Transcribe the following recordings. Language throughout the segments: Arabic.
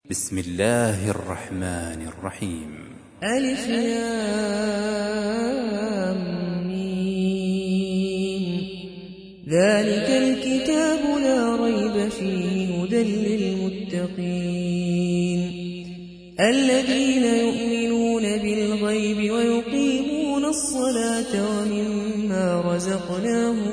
بسم الله الرحمن الرحيم. ألف لام ميم. ذلك الكتاب لا ريب فيه هدى للمتقين الذين يؤمنون بالغيب ويقيمون الصلاة ومما رزقناهم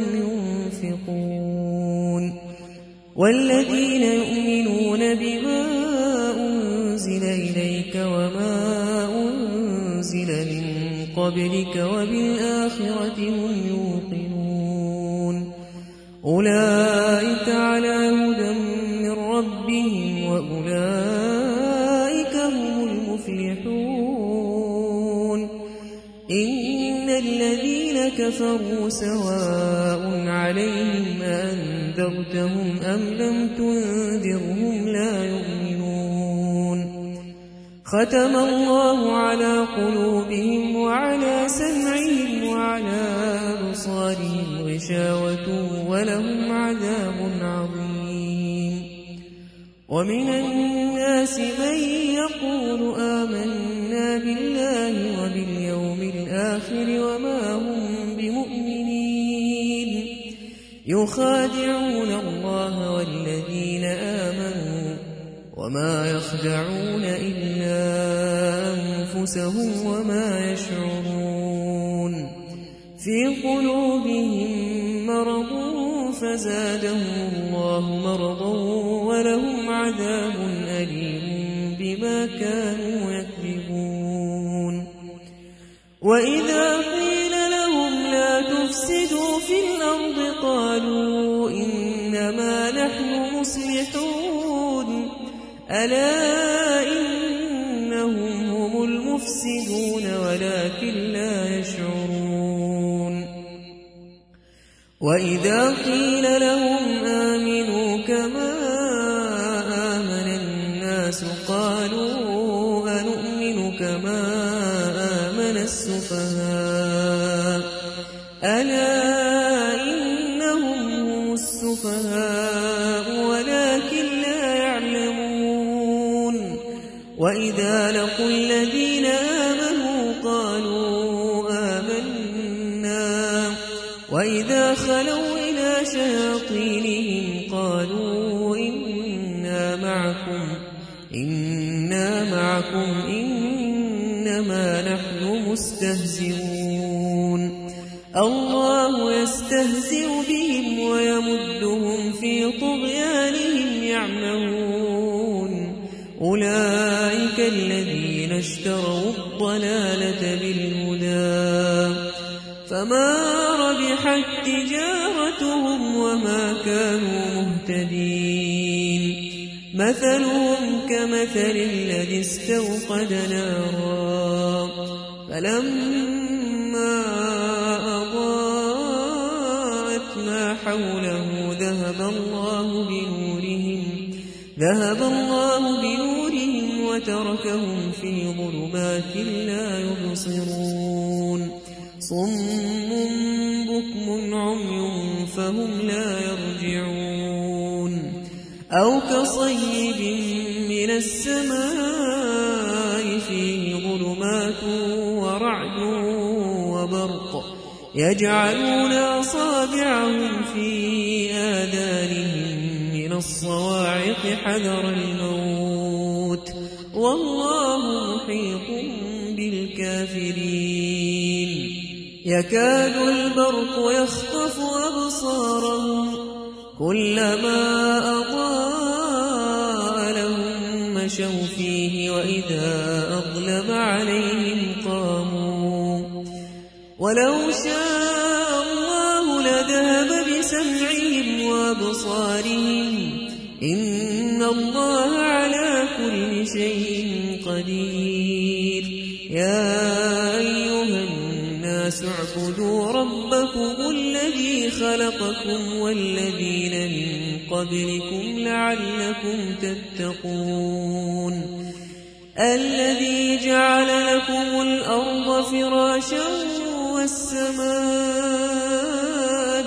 ينفقون والذين يؤمنون بما أنزل إليك وما أنزل من قبلك وبالآخرة هم يوقنون أولئك على هدى من ربهم وأولئك هم المفلحون إن الذين كفروا سواء عليهم أنذرتهم أم لم تنذرهم لا يؤمنون ختم الله على قلوبهم وعلى سمعهم وعلى أبصارهم غشاوة ولهم عذاب عظيم ومن الناس من يقول آمنا بالله وباليوم الآخر وما هم بمؤمنين يخادعون الله والذين آمنوا وما يخدعون إلا أنفسهم وما يشعرون في قلوبهم مرض فزادهم الله مرضا ولهم عذاب أليم بما كانوا يكذبون وإذا قيل لهم لا تفسدوا في الأرض قالوا إنما نحن مصلحون ألا إنهم هم المفسدون ولكن لا يشعرون وإذا قيل لهم آمنوا كما آمن الناس قالوا أنؤمن كما آمن السفهاء ألا إنهم هم السفهاء ولكن لا يعلمون وإذا لقوا الذين آمنوا قالوا آمنا وإذا خلوا إلى شياطينهم قالوا إنا معكم إنما نحن مستهزئون الله يستهزئ بهم ويمدهم في طغيانهم يعمهون أولئك الذين اشتروا الضلالة بالهدى فما ربحت تجارتهم وما كانوا مهتدين مثلهم كمثل الذي استوقد نارا فلما أضاءت ما حوله ذهب الله بنورهم وتركهم في ظلمات لا يبصرون صم بكم عمي فهم لا يرجعون أو كصيب من السماء فيه ظلمات ورعد وبرق يجعلون أصابعهم في آذانهم من الصواعق حذر الموت والله محيط بالكافرين يكاد البرق يخطف أبصارهم كلما أضاء لهم مشوا فيه وإذا أظلم عليهم قاموا ولو شاء الله لذهب بسمعهم وأبصارهم إن الله على كل شيء قدير يا أيها الناس اعبدوا ربكم الذي خلقكم والذين من قبلكم لعلكم تتقون الذي جعل لكم الأرض فراشا والسماء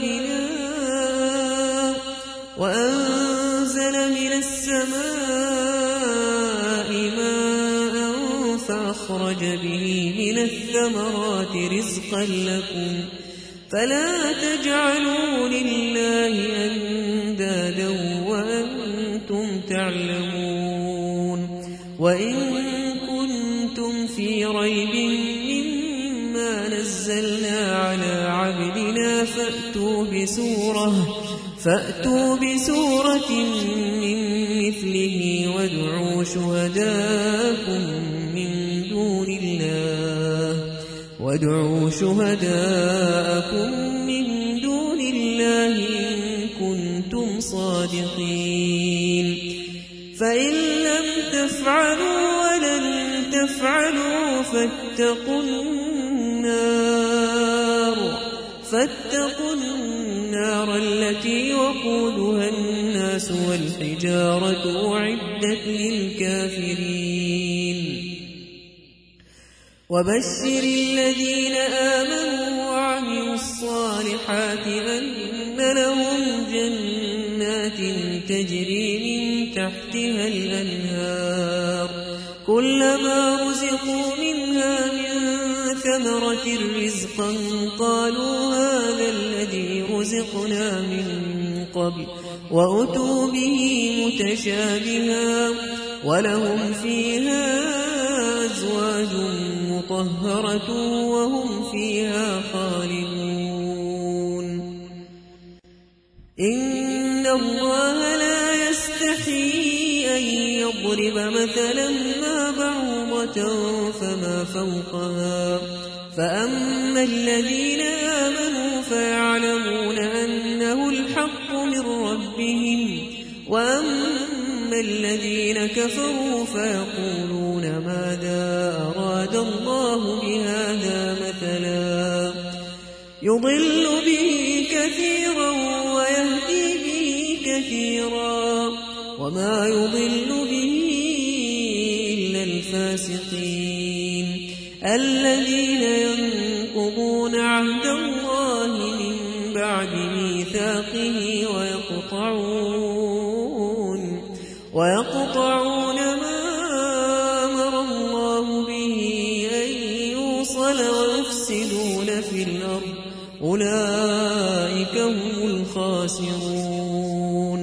بناء وأنزل من السماء أخرج به من الثمرات رزقا لكم فلا تجعلوا لله أندادا وأنتم تعلمون وإن كنتم في ريب مما نزلنا على عبدنا فأتوا بسورة من مثله وادعوا شهداءكم من دون الله إن كنتم صادقين فإن لم تفعلوا ولن تفعلوا فاتقوا النار التي وقودها الناس والحجارة أعدت للكافرين وبشر الذين آمنوا وعملوا الصالحات أن لهم جنات تجري من تحتها الأنهار كلما رزقوا منها من ثمرة رزقا قالوا هذا الذي رزقنا من قبل وأتوا به متشابها ولهم فيها أزواج مطهرة وهم فيها خالدون إن الله لا يستحيي أن يضرب مثلا ما بعوضة فما فوقها فأما الذين آمنوا فيعلمون أنه الحق من ربهم وأما الذين كفروا فيقولون ماذا أراد الله بهذا مثلا يضل به كثيرا ويهدي به كثيرا وما يضل به إلا الفاسقين الذين ينقضون عهد الله من بعد ميثاقه ويقطعون ما أمر الله به أن يوصل ويفسدون في الأرض أولئك هم الخاسرون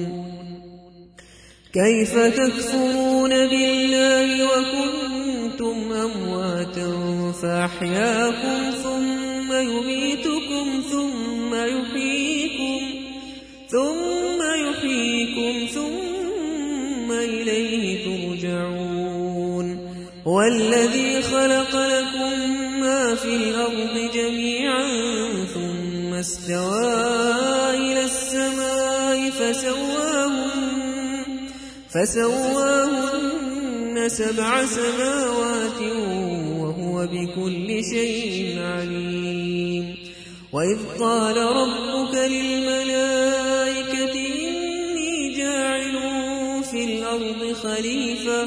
كيف تكفرون بالله وكنتم أمواتا فأحياكم ثم يميتكم ثم يحييكم ثم إليه ترجعون هو الذي خلق لكم ما في الأرض جميعا ثم استوى إلى السماء فسواهن 7 سماوات وهو بكل شيء عليم وإذ قال ربك للملائكة إني جاعل في الأرض خليفة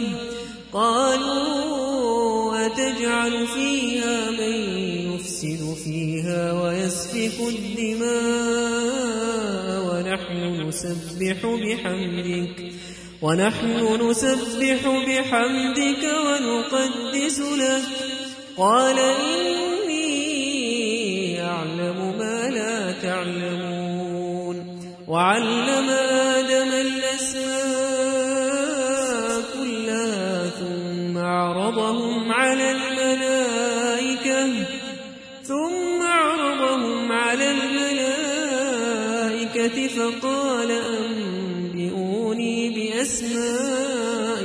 قالوا أتجعل فيها من يفسد فيها ويسفك الدماء ونحن نسبح بحمدك ونقدس لك قال إني أعلم ما لا تعلمون وعلم آدم الأسماء كلها ثم عرضهم على الملائكة فقال أنبئوني بأسماء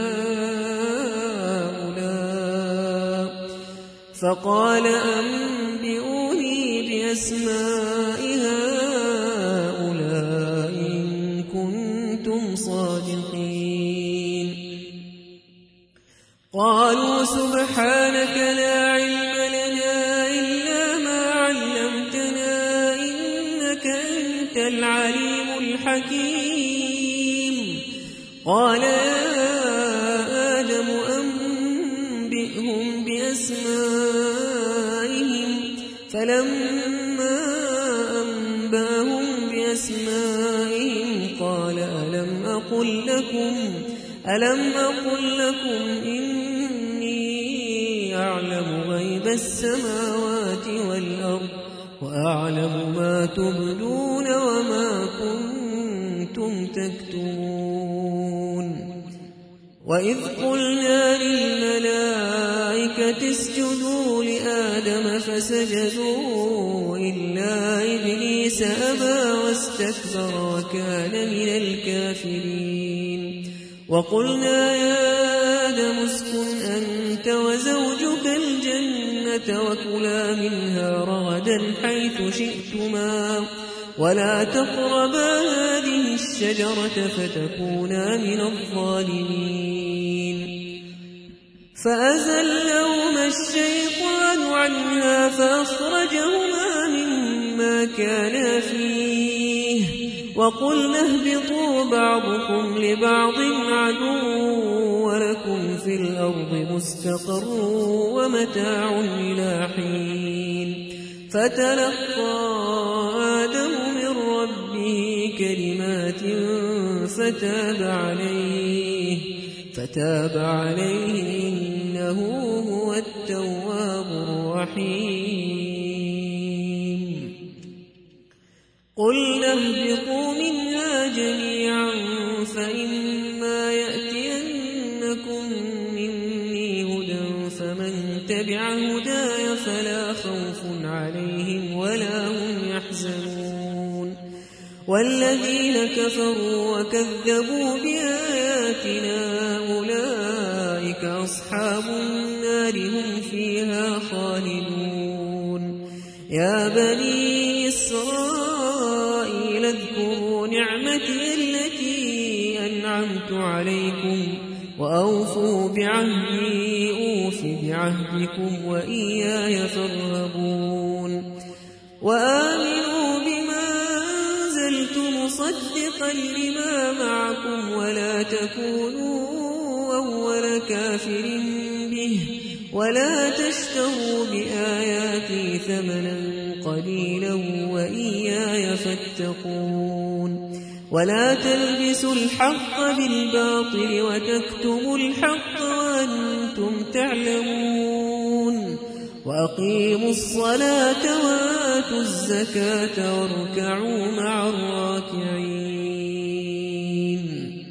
هؤلاء إن كنتم صادقين قالوا سبحانك لا علم لنا إلا ما علمتنا إنك أنت العليم الحكيم قال يا آدم أنبئهم بأسمائهم فلما أنباهم بأسمائهم قال ألم أقل لكم إني السماوات والأرض وأعلم ما تبدون وما كنتم تكتمون وإذ قلنا للملائكة اسجدوا لآدم فسجدوا إلا إبليس أبى واستكبر وكان من الكافرين وقلنا يا آدم اسكن أنت وزوجك الجنة وكلا منها رغدا حيث شئتما ولا تقربا هذه الشجرة فتكونا من الظالمين فأزلهما الشيطان عنها فأخرجهما مما كانا فيه وقلنا اهبطوا بعضكم لبعض عدو ولكم في الأرض مستقر ومتاع إلى حين فتلقى آدم من ربه كلمات فتاب عليه إنه هو التواب الرحيم قلنا اهبطوا منها جميعا فإما يأتينكم مني هدى فمن تبع هداي فلا خوف عليهم ولا هم يحزنون والذين كفروا وكذبوا بآياتنا أولئك أصحاب النار هم فيها خالدون يا بني إسرائيل اذكروا نعمتي التي أنعمت عليكم وأوفوا بعهدي أوف بعهدكم وإياي فارهبون وآمنوا بما أنزلت مصدقا لما معكم ولا تكونوا أول كافر به ولا تشتروا بآياتي ثمنا قليلا وإياي فاتقون ولا تلبسوا الحق بالباطل وتكتموا الحق وأنتم تعلمون وأقيموا الصلاة وآتوا الزكاة واركعوا مع الراكعين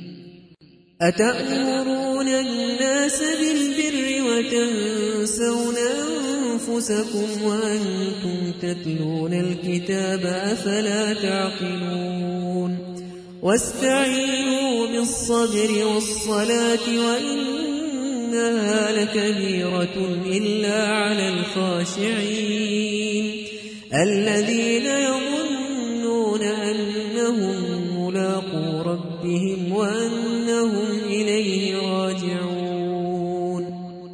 أتأمرون الناس بالبر وتنسون أنفسكم وأنتم تتلون الكتاب أفلا تعقلون واستعينوا بالصبر والصلاة وإنها لكبيرة إلا على الخاشعين الذين يظنون أنهم ملاقو ربهم وأنهم إليه راجعون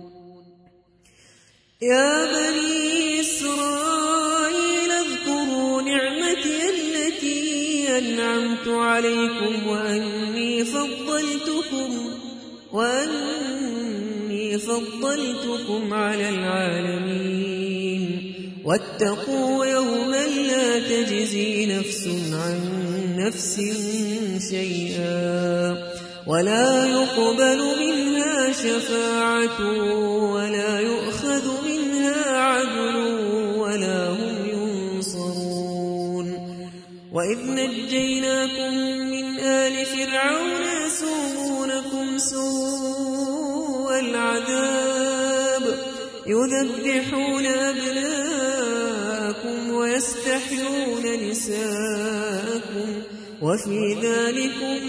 يا بني إسرائيل اذكروا نعمتي التي أنعمت عليكم وأني فضلتكم على العالمين واتقوا يوما لا تجزي نفس عن نفس شيئا ولا يقبل منها شفاعة ولا يؤخذ منها عدل ولا هم ينصرون وإذ نجيناكم من آل فرعون يسومونكم سوء العذاب يذبحون أبناءكم ويستحيون نساءكم وفي ذلكم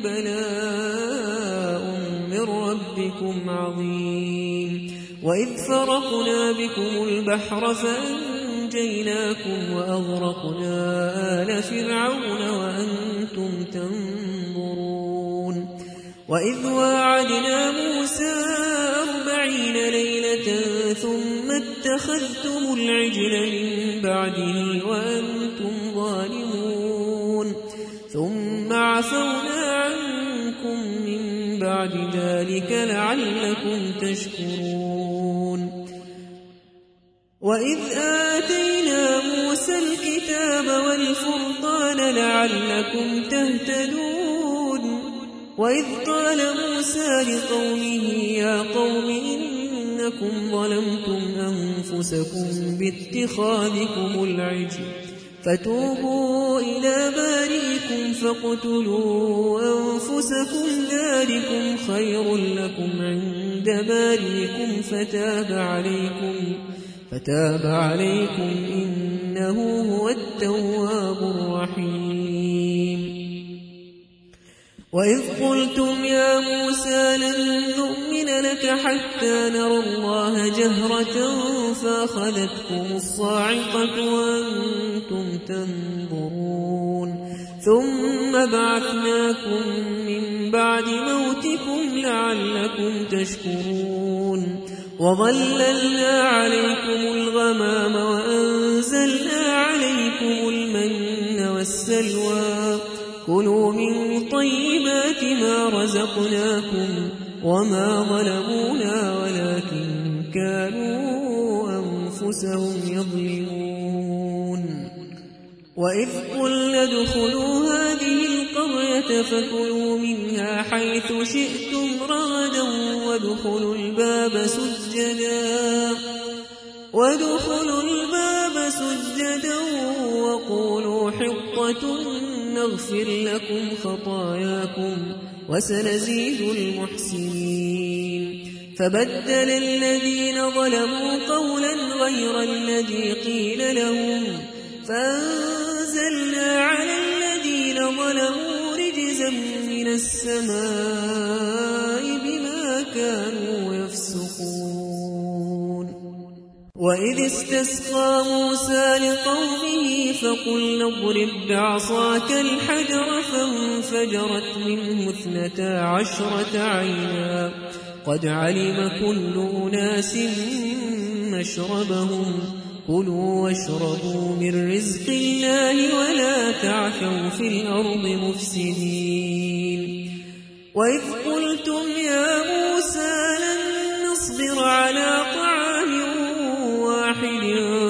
بلاء من ربكم عظيم وإذ فرقنا بكم البحر فأنجيناكم وأغرقنا آل فرعون وأنتم تنظرون وإذ واعدنا موسى 40 ليلة ثم اتخذتم العجل من بعده وأنتم ظالمون ثم عفونا عنكم من بعد ذلك لعلكم تشكرون وإذ آتينا موسى الكتاب والفرقان لعلكم تهتدون وإذ قال موسى لقومه يا قوم إن أنكم ظلمتم أنفسكم باتخاذكم العجل فتوبوا إلى بارئكم فاقتلوا أنفسكم ذلكم خير لكم عند بارئكم فتاب عليكم إنه هو التواب الرحيم. وإذ قلتم يا موسى لن نؤمن لك حتى نرى الله جهرة فأخذتكم الصاعقة وأنتم تنظرون ثم بعثناكم من بعد موتكم لعلكم تشكرون وظللنا عليكم الغمام وأنزلنا عليكم المن والسلوى كلوا من طيبات ما رزقناكم وما ظلمونا ولكن كانوا أنفسهم يظلمون. وإذ قلنا ادخلوا هذه القرية فكلوا منها حيث شئتم رغدا وادخلوا الباب سجدا وقولوا حطة نغفر لكم خطاياكم وسنزيد المحسنين. فبدل الذين ظلموا قولا غير الذي قيل لهم فأنزلنا على الذين ظلموا رجزا من السماء بما كانوا يفسقون. وإذ استسقى موسى لقومه فقلنا اضرب بعصاك الحجر فانفجرت منه 12 عينا قد علم كل أناس مشربهم كلوا واشربوا من رزق الله ولا تعثوا في الأرض مفسدين. وإذ قلتم يا موسى لن نصبر على طعام واحد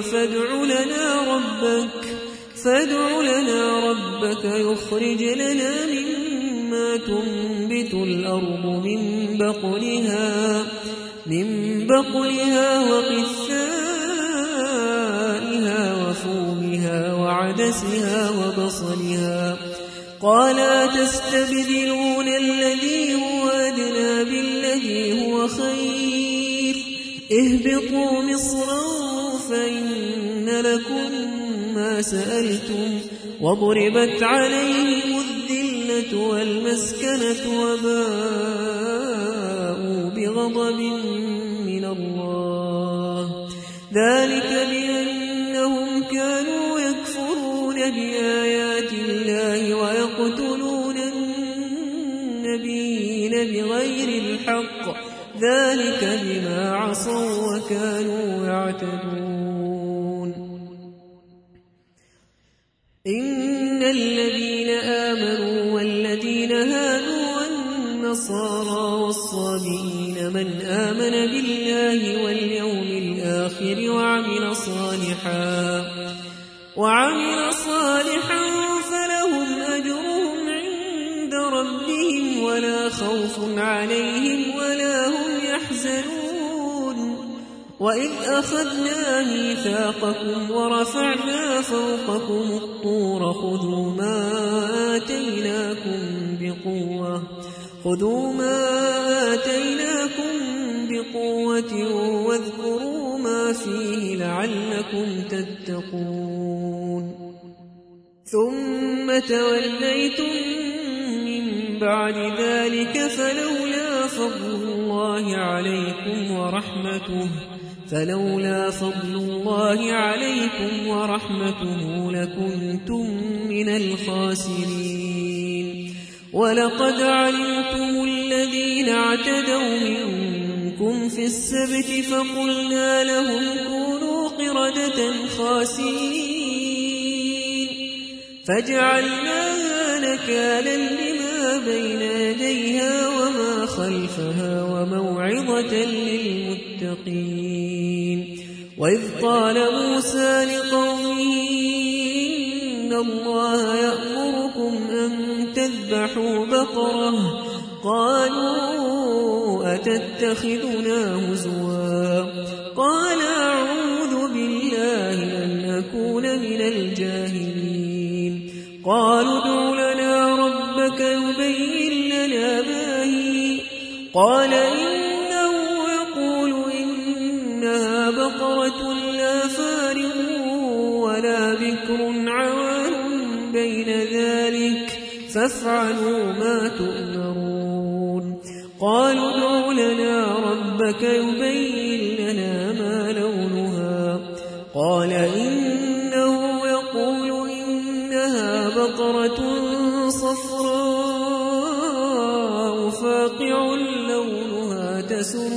فادع لنا ربك يخرج لنا مما تنبت الأرض من بقلها وقثائها وفومها وعدسها وبصلها قال تستبدلون الذي هو أدنى بالذي هو خير اهبطوا مصرا فإن لكم ما سألتم وضربت عليهم الذلة والمسكنة وباءوا بغضب من الله ذلك بأنهم كانوا يكفرون بآيات الله ويقتلون النبيين بغير الحق ذلك بما عصوا وكانوا يعتدون. إن الذين آمنوا والذين هادوا والنصارى والصابئين من آمن بالله واليوم الآخر وعمل صالحا فلهم أجرهم عند ربهم ولا خوف عليهم ولا هم يحزنون. وإذ أخذنا ميثاقكم ورفعنا فوقكم الطور خذوا ما آتيناكم بقوة واذكروا ما فيه لعلكم تتقون. ثم توليتم من بعد ذلك فلولا فضل الله عليكم ورحمته لكنتم من الخاسرين. ولقد علمتم الذين اعتدوا منكم في السبت فقلنا لهم كونوا قردة خاسئين فجعلناها نكالا لما بين يديها وما خلفها وموعظة للمتقين. وإذ قال موسى لقومه إن الله يأمركم أن تذبحوا بقرة قالوا أتتخذنا هزوا قال أعوذ بالله أن أكون من الجاهلين قالوا ادع لنا ربك يبين لنا ما هي قال إنه يقول إنها بقرة لا فارغ ولا بكر عوان بين ذلك فافعلوا ما تؤمرون قالوا ادع لنا ربك يبين لنا ما لونها قال إنه يقول إنها بقرة صفراء فاقع لونها تسر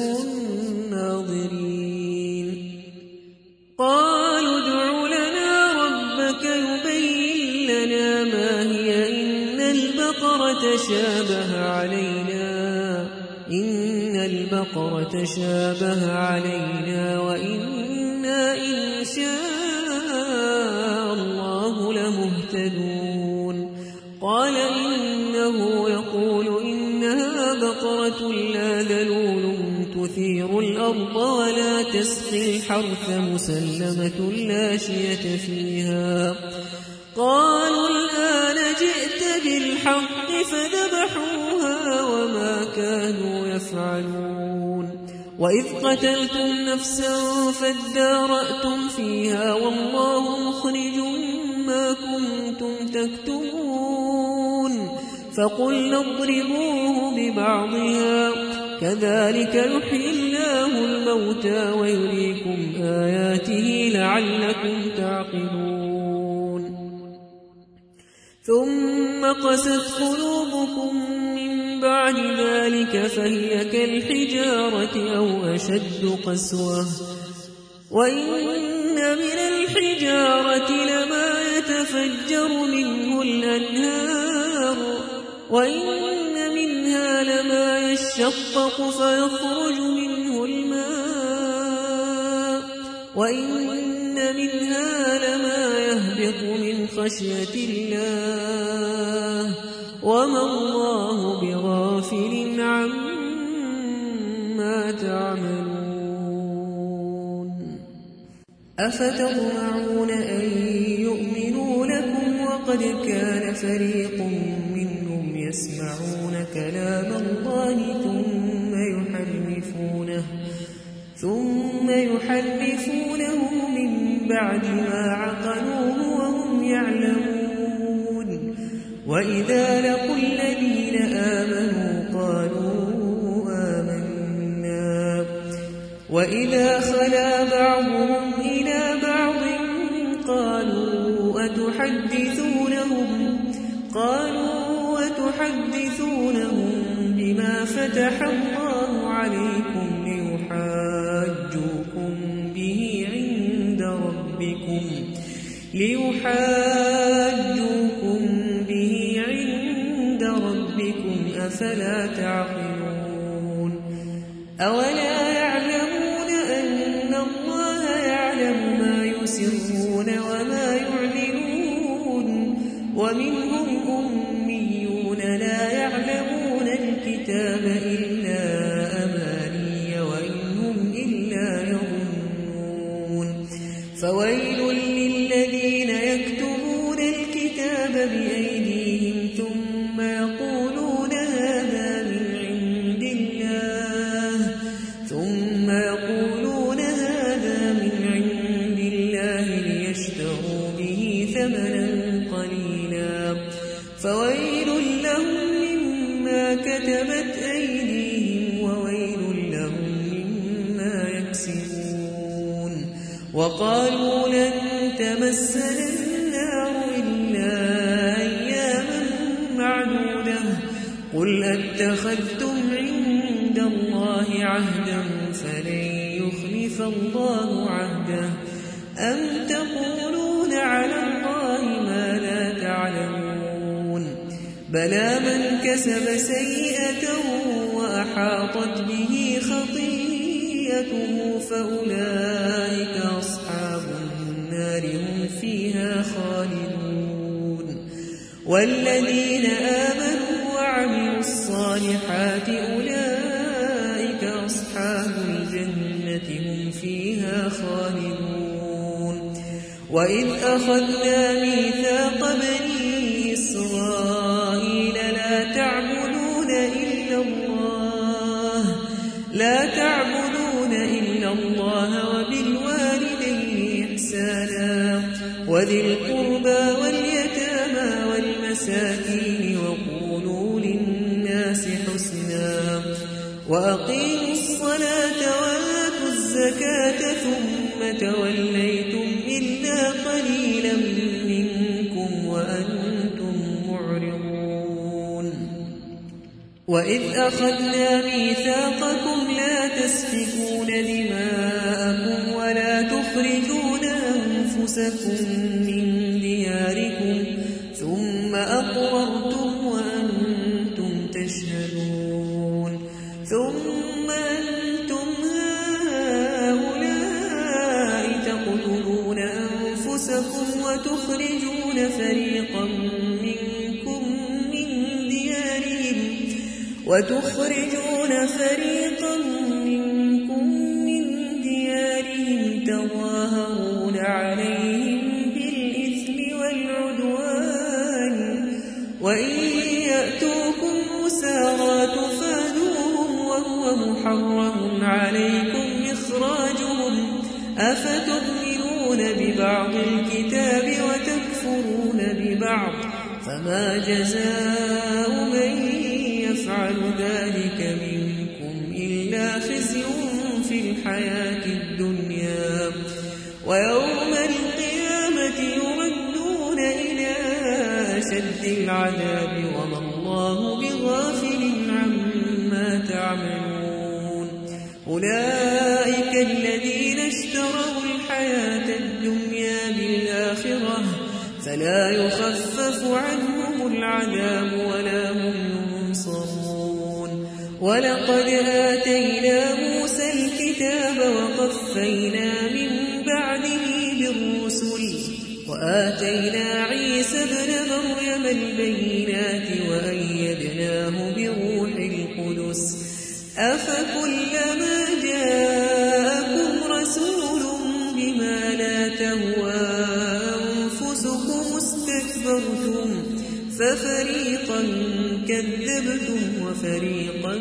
الناظرين قالوا ادع لنا ربك يبين لنا ما هي إن البقرة شابه علينا وإنا إن شاء الله لمهتدون قال إنه يقول إنها بقرة لا ذلول تثير الأرض ولا تسقي الحرث مسلمة لا شية فيها قالوا الآن جئت بالحق فذبحوها وما كانوا يفعلون وإذ قتلتم نفسا فادارأتم فيها والله مخرج ما كنتم تكتمون فقلنا اضربوه ببعضها كذلك يحيي الله الموتى ويريكم آياته لعلكم تعقلون ثم قست قلوبكم من بعد ذلك فهي كالحجارة أو أشد قسوة وإن من الحجارة لما يتفجر منه الأنهار وإن منها لما يشقق فيخرج منه الماء وإن منها لما يهبط من خشية الله وما الله بغافل عما تعملون أفتطمعون أن يؤمنوا لكم وقد كان فريق منهم يسمعون كلام الله ثم يحرفونه من بعد ما عقلوه وهم يعلمون وإذا لقوا الذين آمنوا قالوا آمنا وإذا خلا بعضهم إلى بعض قالوا أتحدثونهم بما فتح الله عليكم ليحاجوكم به عند ربكم أفلا تعقلون أولا يعلمون أن الله يعلم ما يسرون وما يعلنون ومنهم أميون لا يعلمون الكتاب إلا أماني وإن هم إلا يظنون فويل للذين يكتبون الكتاب بأيديهم ثم يقولون هذا من عند الله ليشتروا به ثمنا قليلا فويل لهم مما كتبت أيديهم وويل لهم مما يكسبون وقالوا لن تمسنا النار إلا أياما معدودة قل أتخذتم عند الله عهدا فلن يخلف الله عهده أم تقولون على الله ما لا تعلمون بلى من كسب سيئة وأحاطت به خطيئته فأولئك أصحاب النار هم فيها خالدون والذين آمنوا وعملوا الصالحات أولئك فيها خالدون وإذ أخذنا ميثاق بني إسرائيل لا تعبدون إلا الله وبالوالدين إحسانا وذي القربى واليتامى والمساكين وقولوا للناس حسنا وأقيموا الصلاة وآتوا الزكاة ثم توليتم إلا قليلا منكم وأنتم معرضون وإذ أخذنا ميثاقكم لا تسفكون دماءكم ولا تخرجون أنفسكم من دياركم ثم أقررتم وأنتم تشهدون ثم أنتم هؤلاء تقتلون أنفسكم وتخرجون فريقا منكم من ديارهم تظاهرون عليهم بالإثم والعدوان وإن يأتوكم أسارى تفادوهم وهو محرم عليكم إخراجهم أفتؤمنون ببعض الكتاب وتكفرون ببعض فما جزاء من يفعل ذلك منكم إلا خزي في الحياة الدنيا ويوم القيامة يردون إلى أشد العذاب وما الله بغافل عما تعملون أولئك الذين اشتروا الحياة الدنيا بالآخرة فلا يخفف عنهم العذاب ولا هم ينصرون ولقد آتينا موسى الكتاب وقفينا من بعده بالرسل وآتينا عيسى ابن مريم البينات وأيدناه بروح القدس أفكلما جاءكم رسول بما لا تهوى أنفسكم استكبرتم ففريقا كذبتم وفريقا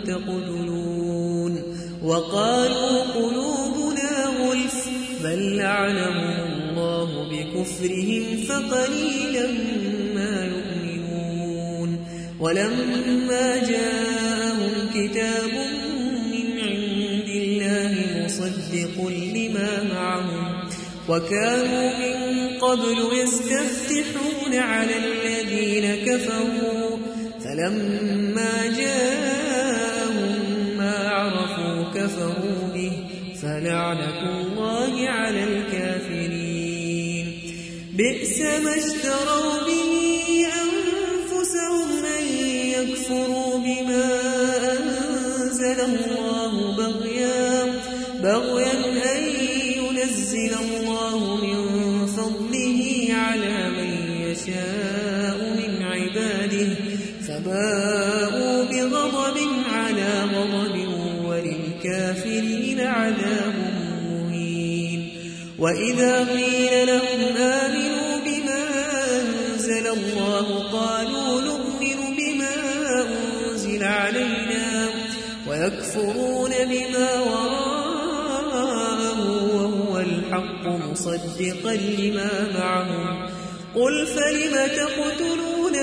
تقتلون وقالوا قلوبنا غلف بل لعنهم الله بكفرهم فقليلا ما يؤمنون ولما جاءهم كتاب من عند الله مصدق لما معهم وكانوا من قبل يستفتحون على الذين كفروا فلما جاءهم ما عرفوا كفروا به فلعنة الله على الكافرين بئس ما اشتروا به أنفسهم أن يكفروا بما أنزل الله بغيا أن ينزل الله من فضله على من يشاء من عباده فباءوا بغضب على غضب وللكافرين عذاب مهين وإذا قيل لهم آمنوا بما أنزل الله قالوا نؤمن بما أنزل علينا ويكفرون بما وراءه وهو الحق مصدقا لما معهم قل فلم تقتلون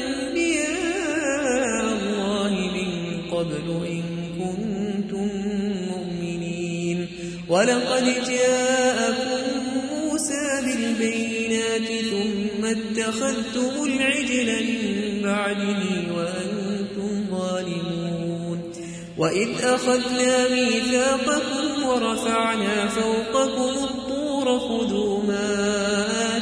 أنبياء الله من قبل إن كنتم مؤمنين ولقد جاءكم موسى بالبينات ثم اتخذتم العجل من بعده وأنتم ظالمون وإذ أخذنا ميثاقكم ورفعنا فوقكم الطور خذوا ما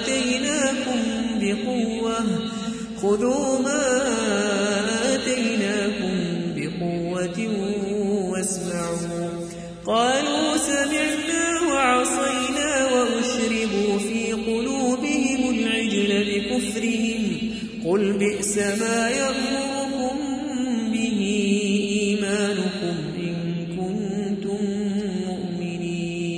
آتيناكم بقوة واسمعوا قالوا سمعنا وعصينا وأشربوا في قلوبهم العجل بكفرهم قل بئس ما يأمركم به إيمانكم إن كنتم مؤمنين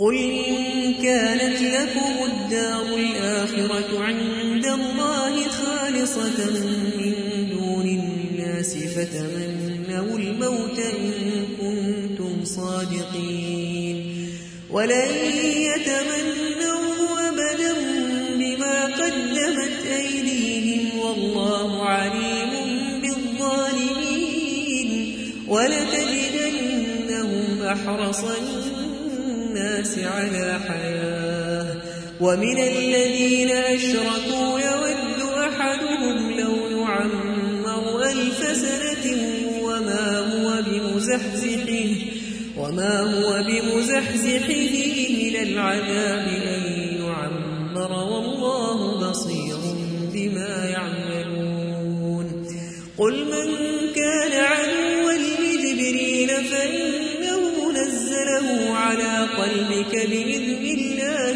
قل إن كانت لكم الدار الآخرة عند الله خالصة من دون الناس فتمنوا الموت إن كنتم صادقين ولن يتمنوا أبدا بما قدمت أيديهم والله عليم بالظالمين ولتجدنهم أحرص الناس على حياة ومن الذين أشركوا يود أحدهم لو يعمر 1000 سنة وما هو بمزحزحه من العذاب أن يعمر والله بصير بما يعملون قل من كان عدوا لجبريل فإنه نزله على قلبك بإذن الله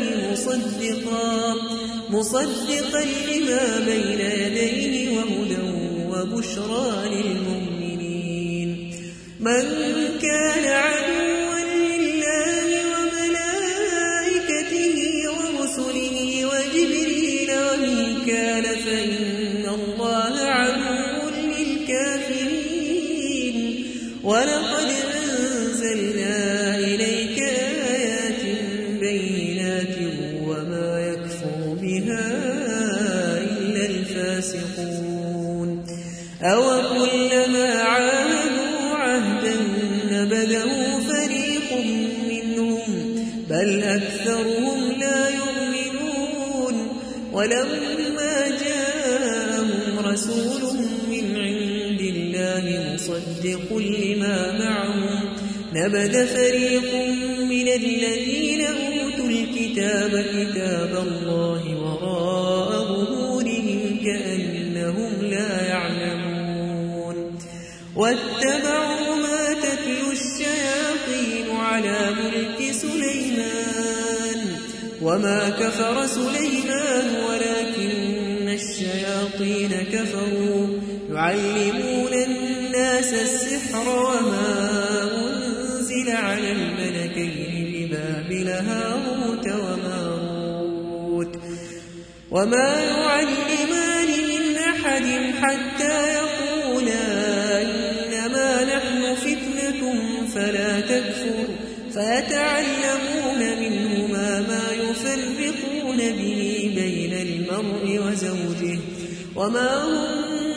مصدقا لما بين يديه وهدى وبشرى للمؤمنين من كان عدوا لله وملائكته ورسله وجبريل وميكال فإن الله عدو للكافرين ولقد أنزلنا إليك آيات بينات وما يكفر بها إلا الفاسقون أوكلما عاهدوا عهدا نبذه فريق منهم بل أكثرهم لا يؤمنون ولما جاءهم رسول من عند الله مصدق لما معهم نبذ فريق من الذين أوتوا الكتاب كتاب الله وراء ظهورهم كأنهم لا يعلمون واتبعوا ما تتلو الشياطين على ملك سليمان وما كفر سليمان ولكن الشياطين كفروا يعلمون الناس السحر وما أنزل على الملكين ببابل هاروت وماروت وما يعلمان من أحد حتى يقولا إنما نحن فتنة فلا تكفر فيتعلمون منهما ما يفرقون به بين المرء وزوجه وما هم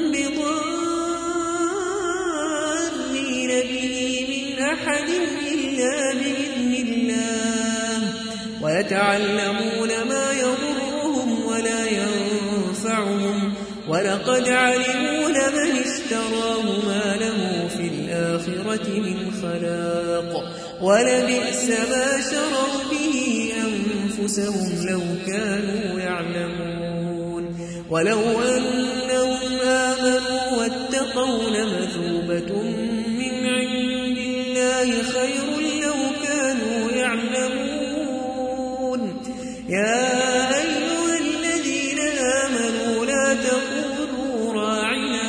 بضارين به من أحد إلا بإذن الله ويتعلمون ما يضرهم ولا ينفعهم ولقد علموا لمن اشتراه ما له في الآخرة من خلاق ولبئس ما شروا به أنفسهم لو كانوا يعلمون ولو أنهم آمنوا واتقوا لمثوبة من عند الله خير لو كانوا يعلمون يا أيها الذين آمنوا لا تقولوا راعنا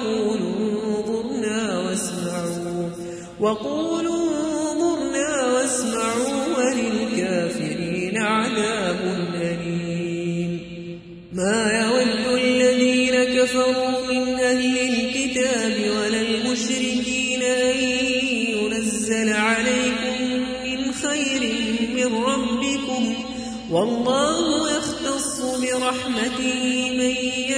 وقولوا انظرنا واسمعوا وللكافرين عذاب أليم ما يود الذين كفروا من أهل الكتاب ولا المشركين أن ينزل عليكم من خير من ربكم والله يختص برحمته من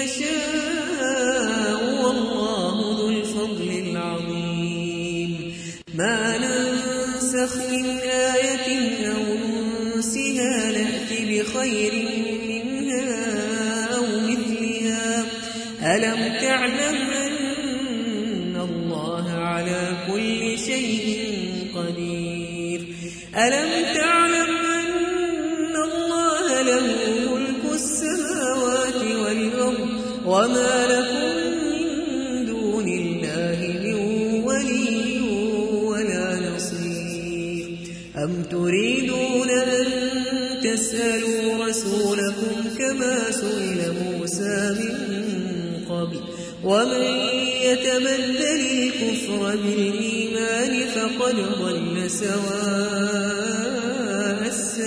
يشاء والله ذو الفضل العظيم ما ننسخ من آية أو ننسها نأتي بخير منها أو مثلها ألم تعلم أن الله على كل شيء قدير ألم تعلم أن الله له ملك السماوات والأرض وما لكم من دون الله من ولي ولا نصير أم تريدون أن تسألوا رسولكم كما سئل موسى من قبل ومن يتبدل الكفر بالإيمان فقد ضل سواء السبيل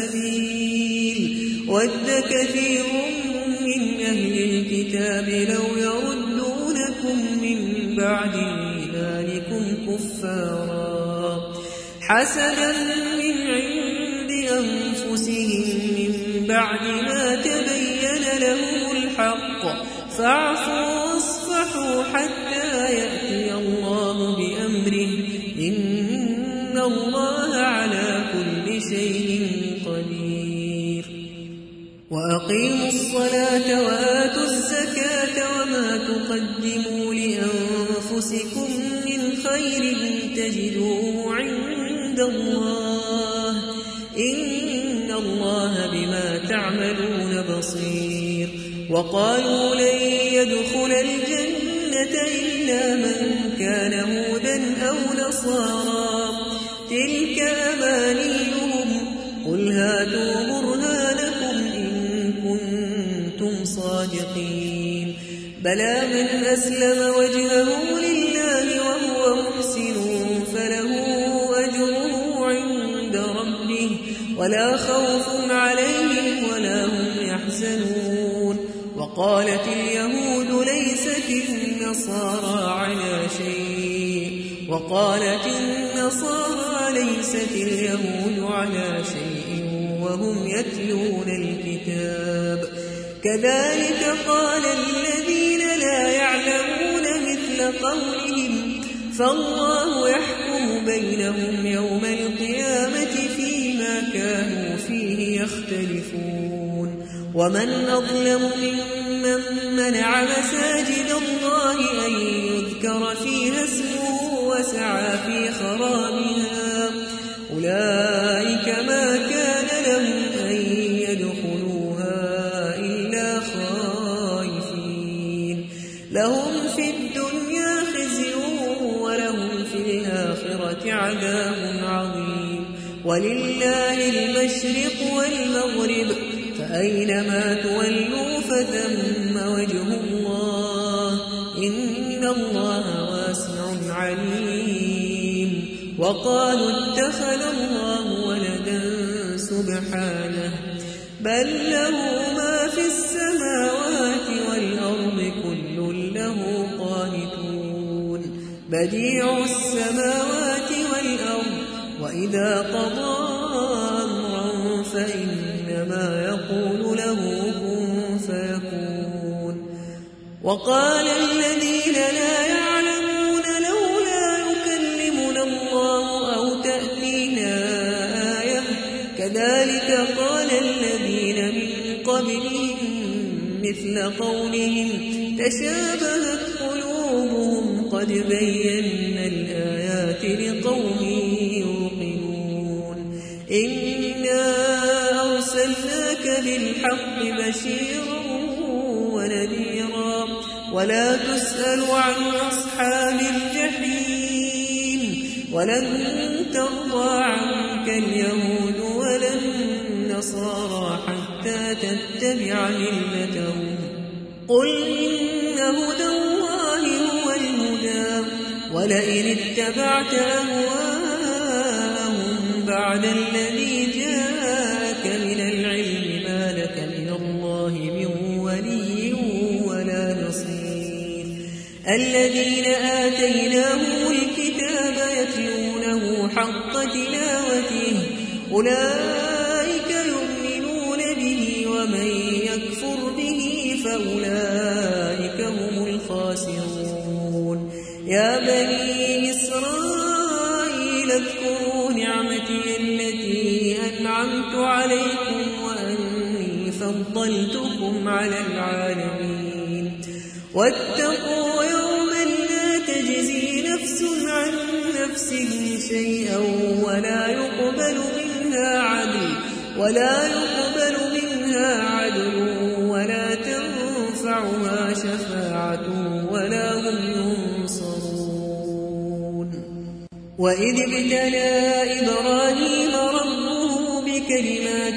ود كثير من أهل الكتاب لو يردونكم من بعد إيمانكم كفارا حسدا من عند أنفسهم من بعد ما تبين لهم الحق فاعفوا واصفحوا حتى يأتي الله بأمره إن الله على كل شيء قدير وأقيموا الصلاة وآتوا الزكاة وما تقدموا لأنفسكم من خير تجدوه عند الله إن الله بما تعملون بصير وقالوا لن يدخل الجنة إلا من كان هودا أو نصارى تلك أمانيهم قل هاتوا برهانكم إن كنتم صادقين بلى من أسلم وجهه لله وهو محسن فله أجره عند ربه ولا خوف عليهم ولا هم يحزنون وقالت اليهود ليست النصارى على شيء وقالت النصارى ليست اليهود على شيء وهم يتلون الكتاب كذلك قال الذين لا يعلمون مثل قولهم فالله يحكم بينهم يوم القيامة فيما كانوا فيه يختلفون ومن أظلم ممن منع مساجد الله أن يذكر فيها اسمه وسعى في خرابها أولئك ما كان لهم أن يدخلوها إلا خائفين لهم في الدنيا خزي ولهم في الآخرة عذاب عظيم ولله المشرق والمغرب فأينما تولوا فثم وجه الله إن الله واسع عليم وقالوا اتخذ الله ولدا سبحانه بل له ما في السماوات والأرض كل له قانتون بديع السماوات والأرض وإذا قضى أمرا فإنما يقول له كن فيكون وقال الذين لا يعلمون لولا يكلمنا الله أو تأتينا آية كذلك قال الذين من قبلهم مثل قولهم تشابهت قلوبهم قد بينا الآيات لقوم يوقنون إنا أرسلناك بالحق بشيرا ونذيرا ولا تسأل عن أصحاب الجحيم ولن ترضى عنك اليهود ولا النصارى حتى تتبع ملتهم قل إن هدى الله هو الهدى ولئن اتبعت أهواءهم بعد الذي جاءك من العلم ما لك من الله من ولي ولا نصير الذين آتيناهم الكتاب يتلونه حق تلاوته أولئك يؤمنون به ومن يكفر به فأولئك هم الخاسرون يا بني إسرائيل اذكروا نعمتي التي أنعمت عليكم وأني فضلتكم على العالمين واتقوا يوما لا تجزي نفس عن نفس شيئا ولا يقبل منها عدل ولا تنفعها شفاعة ولا هم ينصرون وإذ ابتلى إبراهيم ربه بكلمات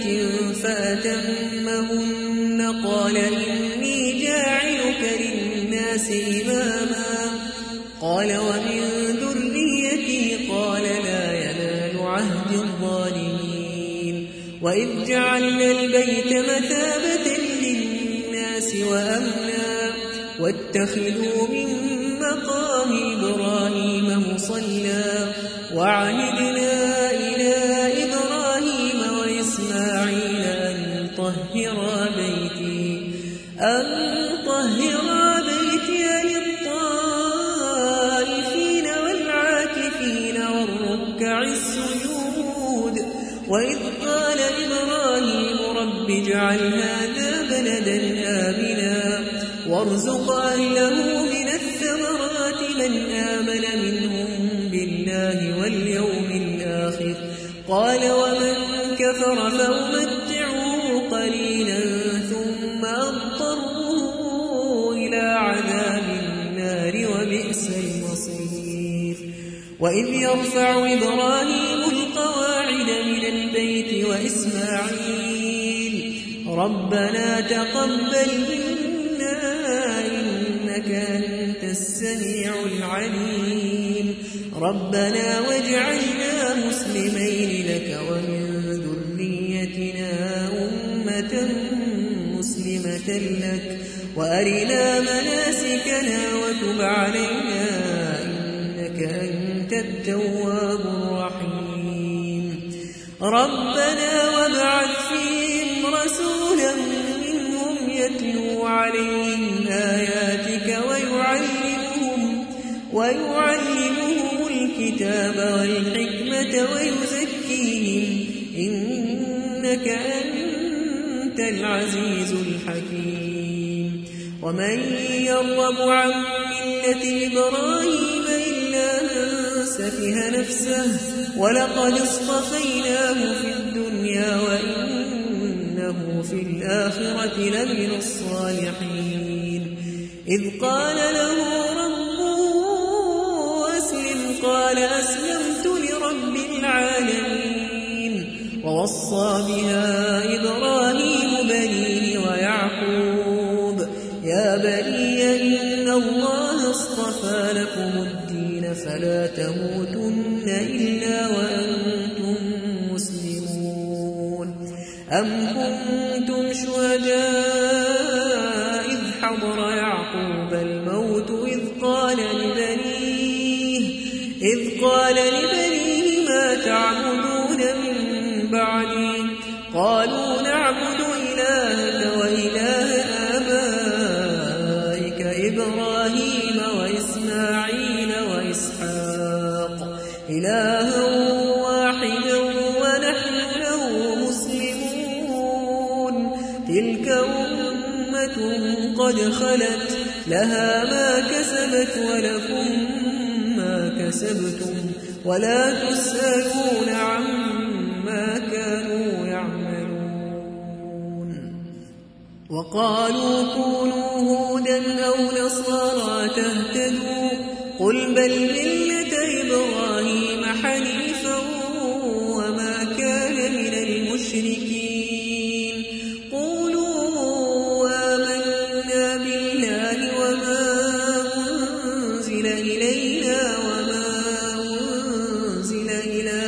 فأتمهن قال إني جاعلك للناس إماما قال ومن ذريتي قال لا ينال عهد الظالمين وإذ جعلنا البيت مثابة للناس وأمنا واتخذوا من مقام إبراهيم مصلى وعهدنا إلى إبراهيم وإسماعيل أن طهرا بيتي للطائفين والعاكفين والركع السجود وإذ قال إبراهيم رب اجعل هذا بلدا آمنا وارزق أهله من الثمرات من آمن منهم بالله واليوم الآخر قال ومن كفر فأمتعه قليلا ثم أضطره إلى عذاب النار وبئس المصير وإذ يرفع إبراهيم القواعد من البيت وإسماعيل ربنا تقبل منا إنك أنت السميع العليم ربنا واجعلنا مسلمين لك ومن ذريتنا أمة مسلمة لك وأرنا مناسكنا وتب علينا إنك أنت التواب الرحيم ربنا وابعث فيهم رسولا منهم يتلو عليهم آياتك ويعلمهم الكتاب والحكمة ويزكيهم إنك أنت العزيز الحكيم ومن يرغب عن ملة إبراهيم إلا من سفه نفسه ولقد اصطفيناه في الدنيا وإنه في الآخرة لمن الصالحين إذ قال له ربه أسلم قال أسلمت لرب العالمين ووصى بها إبراهيم بنيه ويعقوب يا بني إن الله اصطفى لكم الدين فلا تموتن إلا وأنتم مسلمون أم كنتم شهداء إذ حضر يعقوب الموت إذ قال لبنيه ما تعبدون من بعدي قالوا نعبد إلهك وإله آبائك إبراهيم وإسماعيل وإسحاق إلها واحدا ونحن له مسلمون تلك أمة قد خلت لها ما كسبت ولكم ما كسبتم ولا تسألون عما كانوا يعملون وقالوا كونوا هودا أو نصارى تهتدوا قل بل ملة إبراهيم حنيفا وما كان من المشركين قولوا آمنا بالله وما أنزل إلينا وما أنزل إلى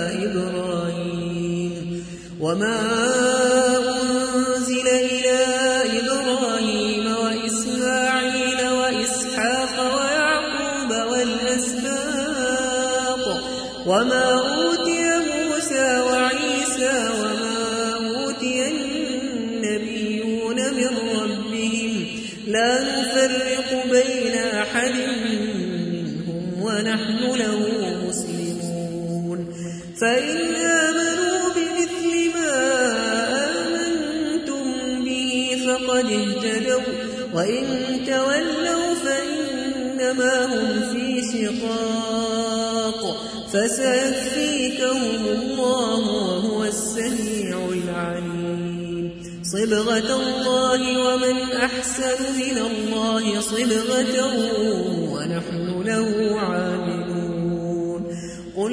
إبراهيم وإسماعيل وإسحاق ويعقوب والأسباط وما أوتي موسى وعيسى وما أوتي النبيون من ربهم لا نفرق بين أحد منهم ونحن له مسلمون فإن آمنوا بمثل ما آمنتم به فقد اهتدوا وإن تولوا فإنما هم في شقاق فسيكفيكهم الله وهو السميع العليم صبغة الله ومن أحسن من الله صبغة ونحن له عابدون قل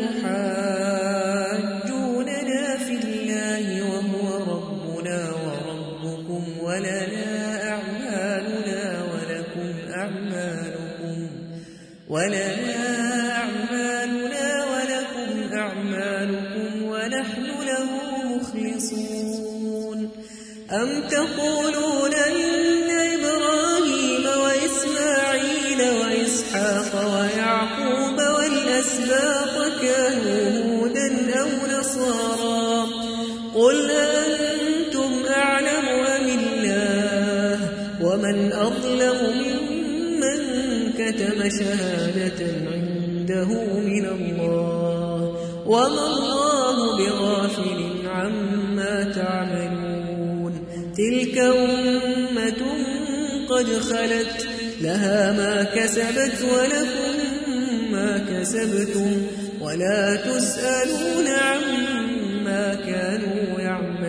أتحاجوننا في الله وهو ربنا وربكم ولنا أعمالنا ولكم أعمالكم ونحن له مخلصون أم تقولون إن إبراهيم وإسماعيل وإسحاق ويعقوب والأسباط كانوا هودا أو نصارى قل أنتم أعلم أم الله ومن أظلم ممن كتم شهادة عنده من الله وما الله بغافل عما تعملون تلك أمة قد خلت لها ما كسبت ولكم ما كسبتم ولا تسألون عما كانوا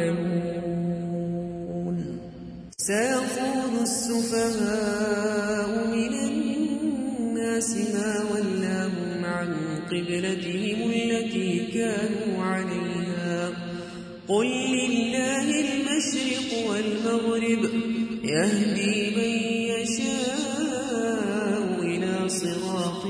يعملون سيقول السفهاء من الناس ما ولاهم عن قبلتهم التي كانوا عليها قل لله المشرق والمغرب يهدي من يشاء إلى صراط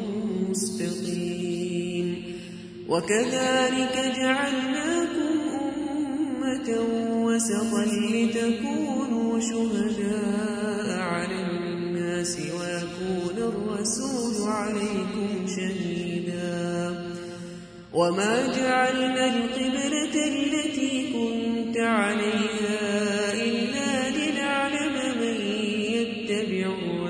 مستقيم وكذلك جعلناكم أمة وسطا لتكونوا شهداء على الناس ويكون الرسول عليكم شهيدا وما جعلنا القبلة التي كنت عليها إلا لنعلم من يتبع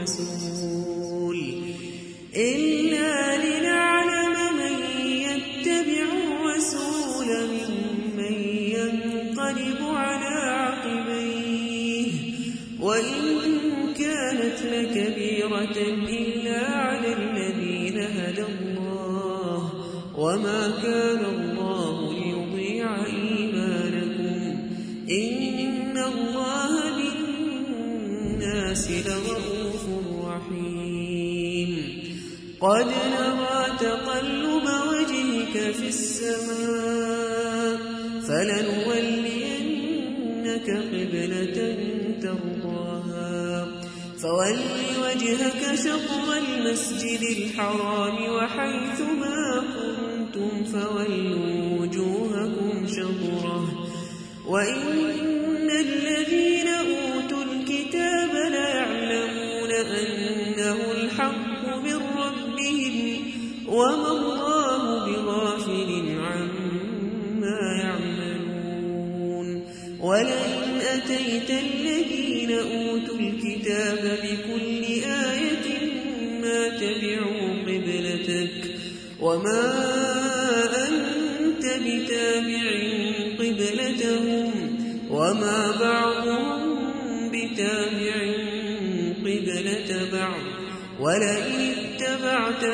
الرسول ممن ينقلب على عقبيه وإن كانت لكبيرة إلا على الذين هدى الله وما كان الله ليضيع إيمانكم إن الله بالناس لرءوف رحيم قد نرى تقلب وجهك في السماء فلنولينك قبلة ترضاها فول وجهك شطر المسجد الحرام وحيث ما كنتم فولوا وجوهكم شطره وإن الذين أوتوا الكتاب ليعلمون أنه الحق من ربهم وما الله بغافل عما يعملون ولئن أتيت الذين أوتوا الكتاب بكل آية ما تبعوا قبلتك وما أنت بتابع قبلتهم وما بعضهم بتابع قبلة بعض ولئن اتبعت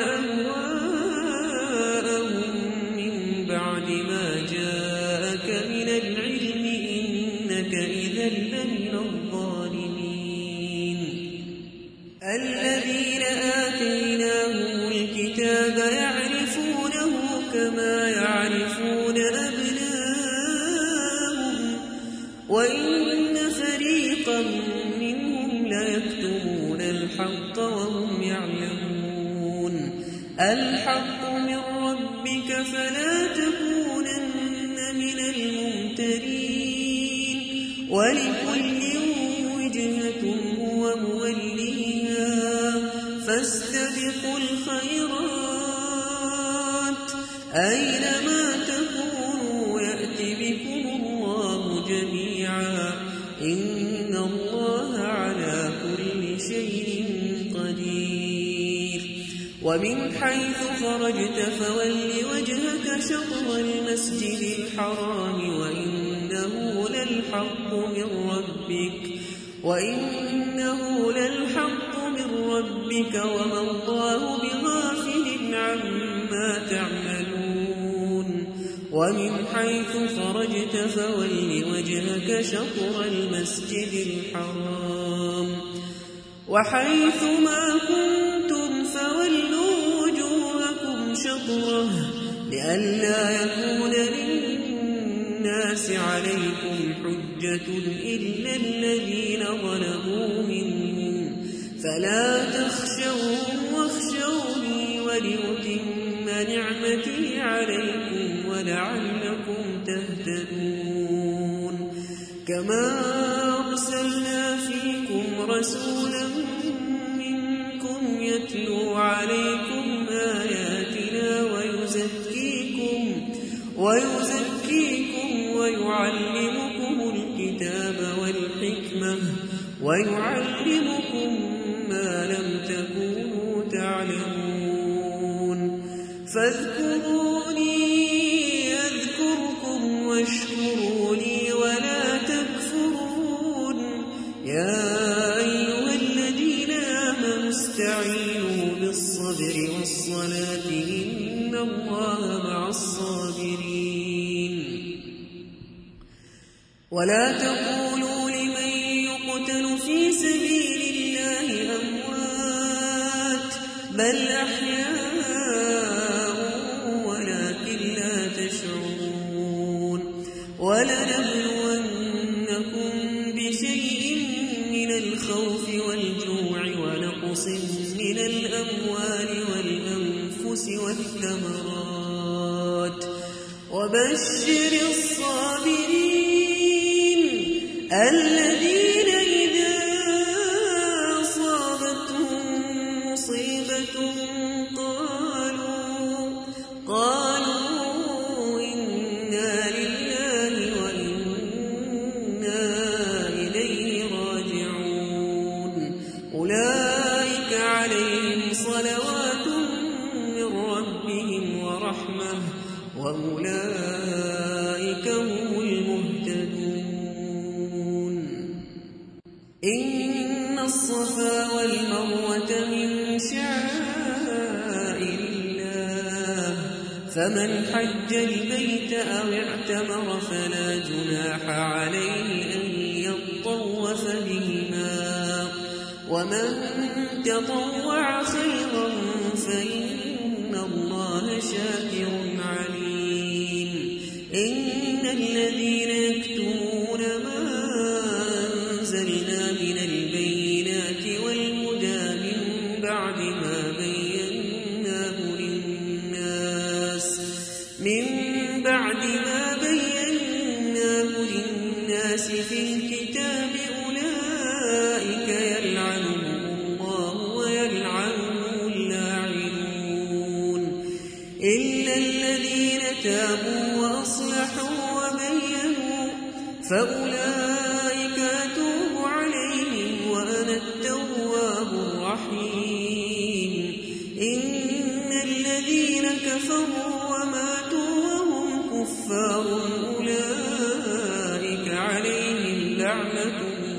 أهواءهم من بعد ما جاءك من العلم إنك إذا لمن الظالمين الذين آتيناهم الكتاب يعرفونه كما يعرفون أبناءهم وإن فريقا منهم ليكتمون الحق وهم يعلمون الحق من ربك فلا تكونن من الممترين ولكل وجهة هو موليها فاستبقوا الخيرات أينما تكونوا يأت بكم الله جميعا إن الله على كل شيء قدير ومن حيث خرجت فول وجهك شطر المسجد الحرام وإنه للحق من ربك وما الله بغافل عما تعملون ومن حيث خرجت فول وجهك شطر المسجد الحرام وحيث ما كنتم فولوا وجوهكم شطره لئلا يكون للناس عليكم حجة إلا الذين ظلموا منهم فلا تخشوهم واخشوني ولأتم نعمتي عليكم ولعلكم تهتدون كما أرسلنا فيكم رسولا منكم يتلو عليكم آياتنا ويزكيكم ويعلمكم الكتاب والحكمة ويعلمكم ما لم تكونوا تعلمون فاذكروني أذكركم واشكروا لي ولا تكفرون يا أيها الذين آمنوا استعينوا بالصبر والصلاة إن الله مع الصابرين ولا تقولوا لمن يقتل في سبيل الله أموات بل أحياء ولكن لا تشعرون ولنبلونكم بشيء من الخوف والجوع ونقص من الأموال والأنفس والثمرات وبشر الصابرين الذين إذا أصابتهم مصيبة قالوا إنا لله وإنا إليه راجعون أولئك عليهم صلوات من ربهم ورحمة وأولئك هم المهتدون إن الصفا والمروة من شعائر الله فمن حج البيت أو اعتمر فلا جناح عليه أن يطوف بهما ومن تطوع خيرا فإن الله شاكر عليم إن الذين يكتمون ما أنزلنا من البينات والهدى من بعد ما بيناه للناس في الكتاب أولئك يلعنهم الله ويلعنهم اللاعنون إلا الذين تابوا وأصلحوا وبينوا فأولئك أتوب عليهم وأنا التواب الرحيم إن الذين كفروا وماتوا وهم كفار أولئك عليهم لعنة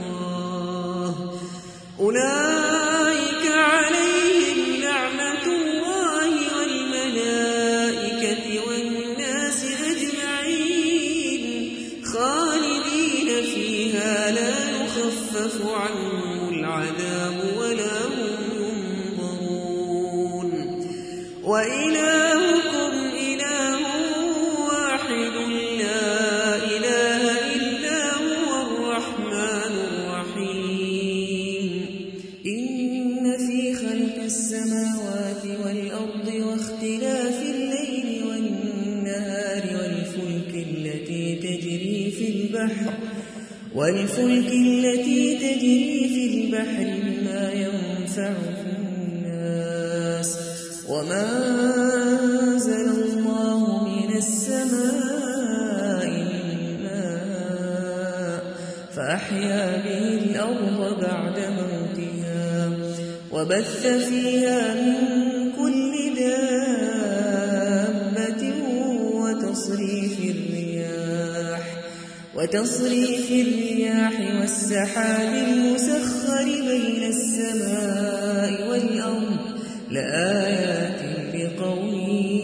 الله والملائكة والناس أجمعين خالدين فيها لا يخفف عنهم العذاب ولا هم ينظرون وإلهكم إله واحد لا إله إلا هو الرحمن الرحيم إن في خلق السماوات والأرض واختلاف الليل والنهار والفلك التي تجري في البحر بما ينفع الناس وما أنزل الله من السماء من ماء فأحيا به الأرض بعد موتها وبث فيها من كل دابة وتصريف الرياح والسحاب المسخر بين السماء والأرض لآيات لقوم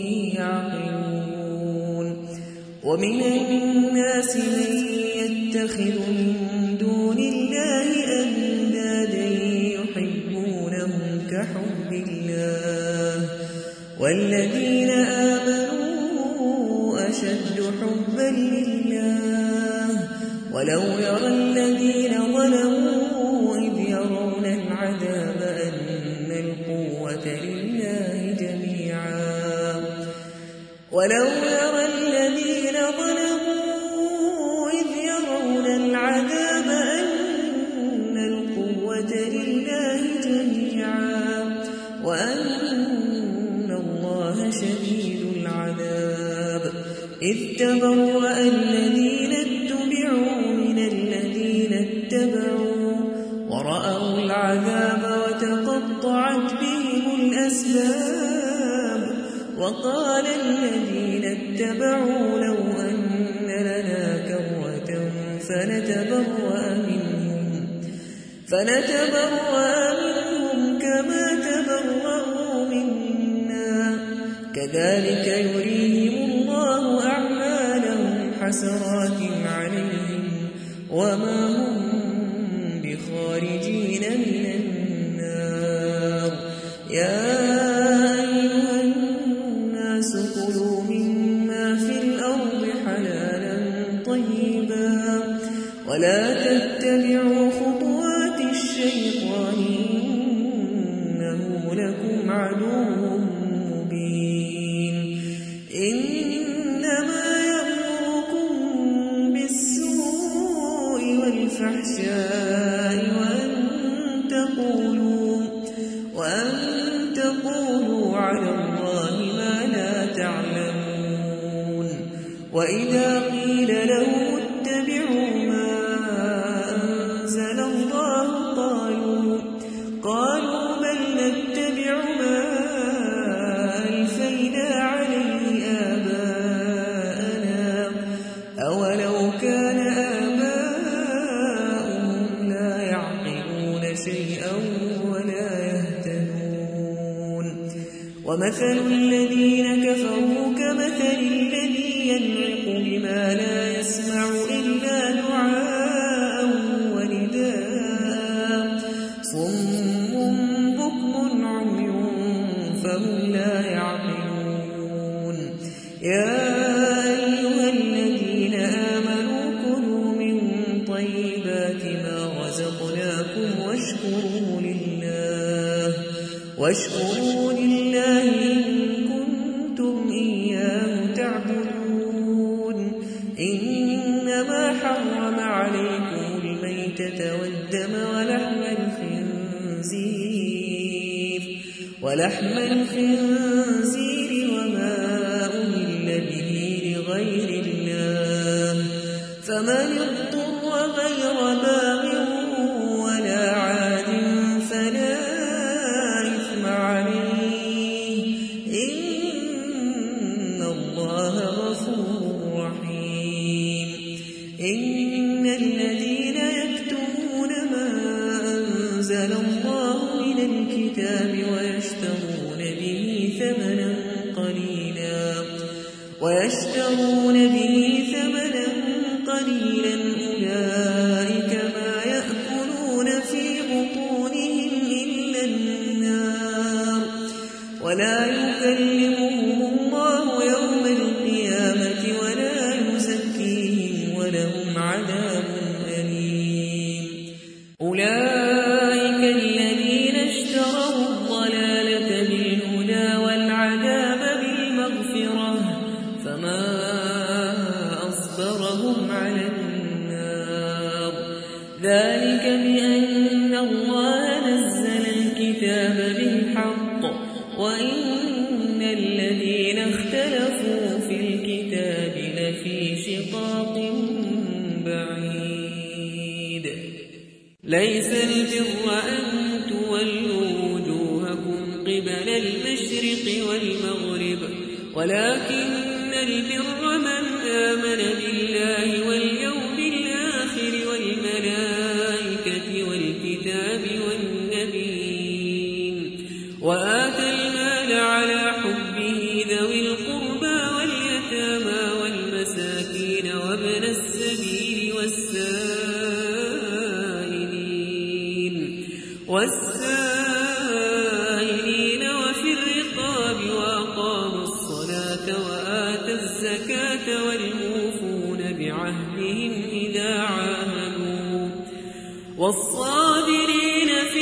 يعقلون ومن الناس من يتخذ من دون الله أندادا يحبونهم كحب الله والذين آمنوا أشد حبا لله ولو يرى الذين ظلموا إذ يرون العذاب أن القوة لله جميعا ولو يرى الذين ظلموا إذ يرون العذاب أن القوة لله جميعا وأن الله شديد العذاب إذ تبرأ الذين اتبعوا من الذين اتبعوا ورأوا العذاب وتقطعت بهم الأسباب وقال الذين اتبعوا لو أن لنا كرة فنتبرأ منهم كما تبرأوا منا كذلك يريهم الله أعمالهم حسرات عليهم وما هم بخارجين من النار يا أيها الناس كلوا مما في الأرض حلالا طيبا ولا تتبعوا خطوات الشيطان إنه لكم عدو مبين إنما يأمركم بالسوء والفحشاء وأن تقولوا على الله ما لا تعلمون وإذا قيل لهم اتبعوا ما أنزل الله قالوا بل نتبع ما ألفينا عليه آباءنا أولو كان آباؤهم لا يعقلون شيئا ولا يهتدون ومثل الذين كفروا كمثل الذي ينعق بما لا يسمع إلا دعاء ونداء صم بكم عمي فهم لا يعقلون يا أيها الذين آمنوا كلوا من طيبات ما رزقناكم واشكروا لله إن كنتم إياه تعبدون إنما حرم عليكم الميتة والدم ولحم الخنزير وما أهل به لغير الله فمن اضطر غير باغ ولا عاد فلا إثم عليه إن الله غفور رحيم إن الذين يكتمون ما أنزل الله من الكتاب ويشترون به ثمنا قليلا أولئك ما يأكلون في بطونهم إلا النار ولا يكلمهم الله يوم القيامة ولا يزكيهم ولهم عذاب أليم أولئك الذين اشتروا الضلالة بالهدى والعذاب بالمغفرة فما أصبرهم على النار ذلك بأن الله نزل الكتاب بالحق وإن الذين اختلفوا في الكتاب لفي شقاق بعيد ليس البر أن تولوا وجوهكم قبل المشرق والمغرب ولكن البر من آمن بالله واليوم الآخر والملائكة والكتاب والنبيين وآتى المال على حبه ذوي القربى واليتامى والمساكين وابن السبيل والسائلين وفي الرقاب وأقاموا الصلاة وآتى الزكاة والموفون بعهدهم إذا عاهدوا والصابرين في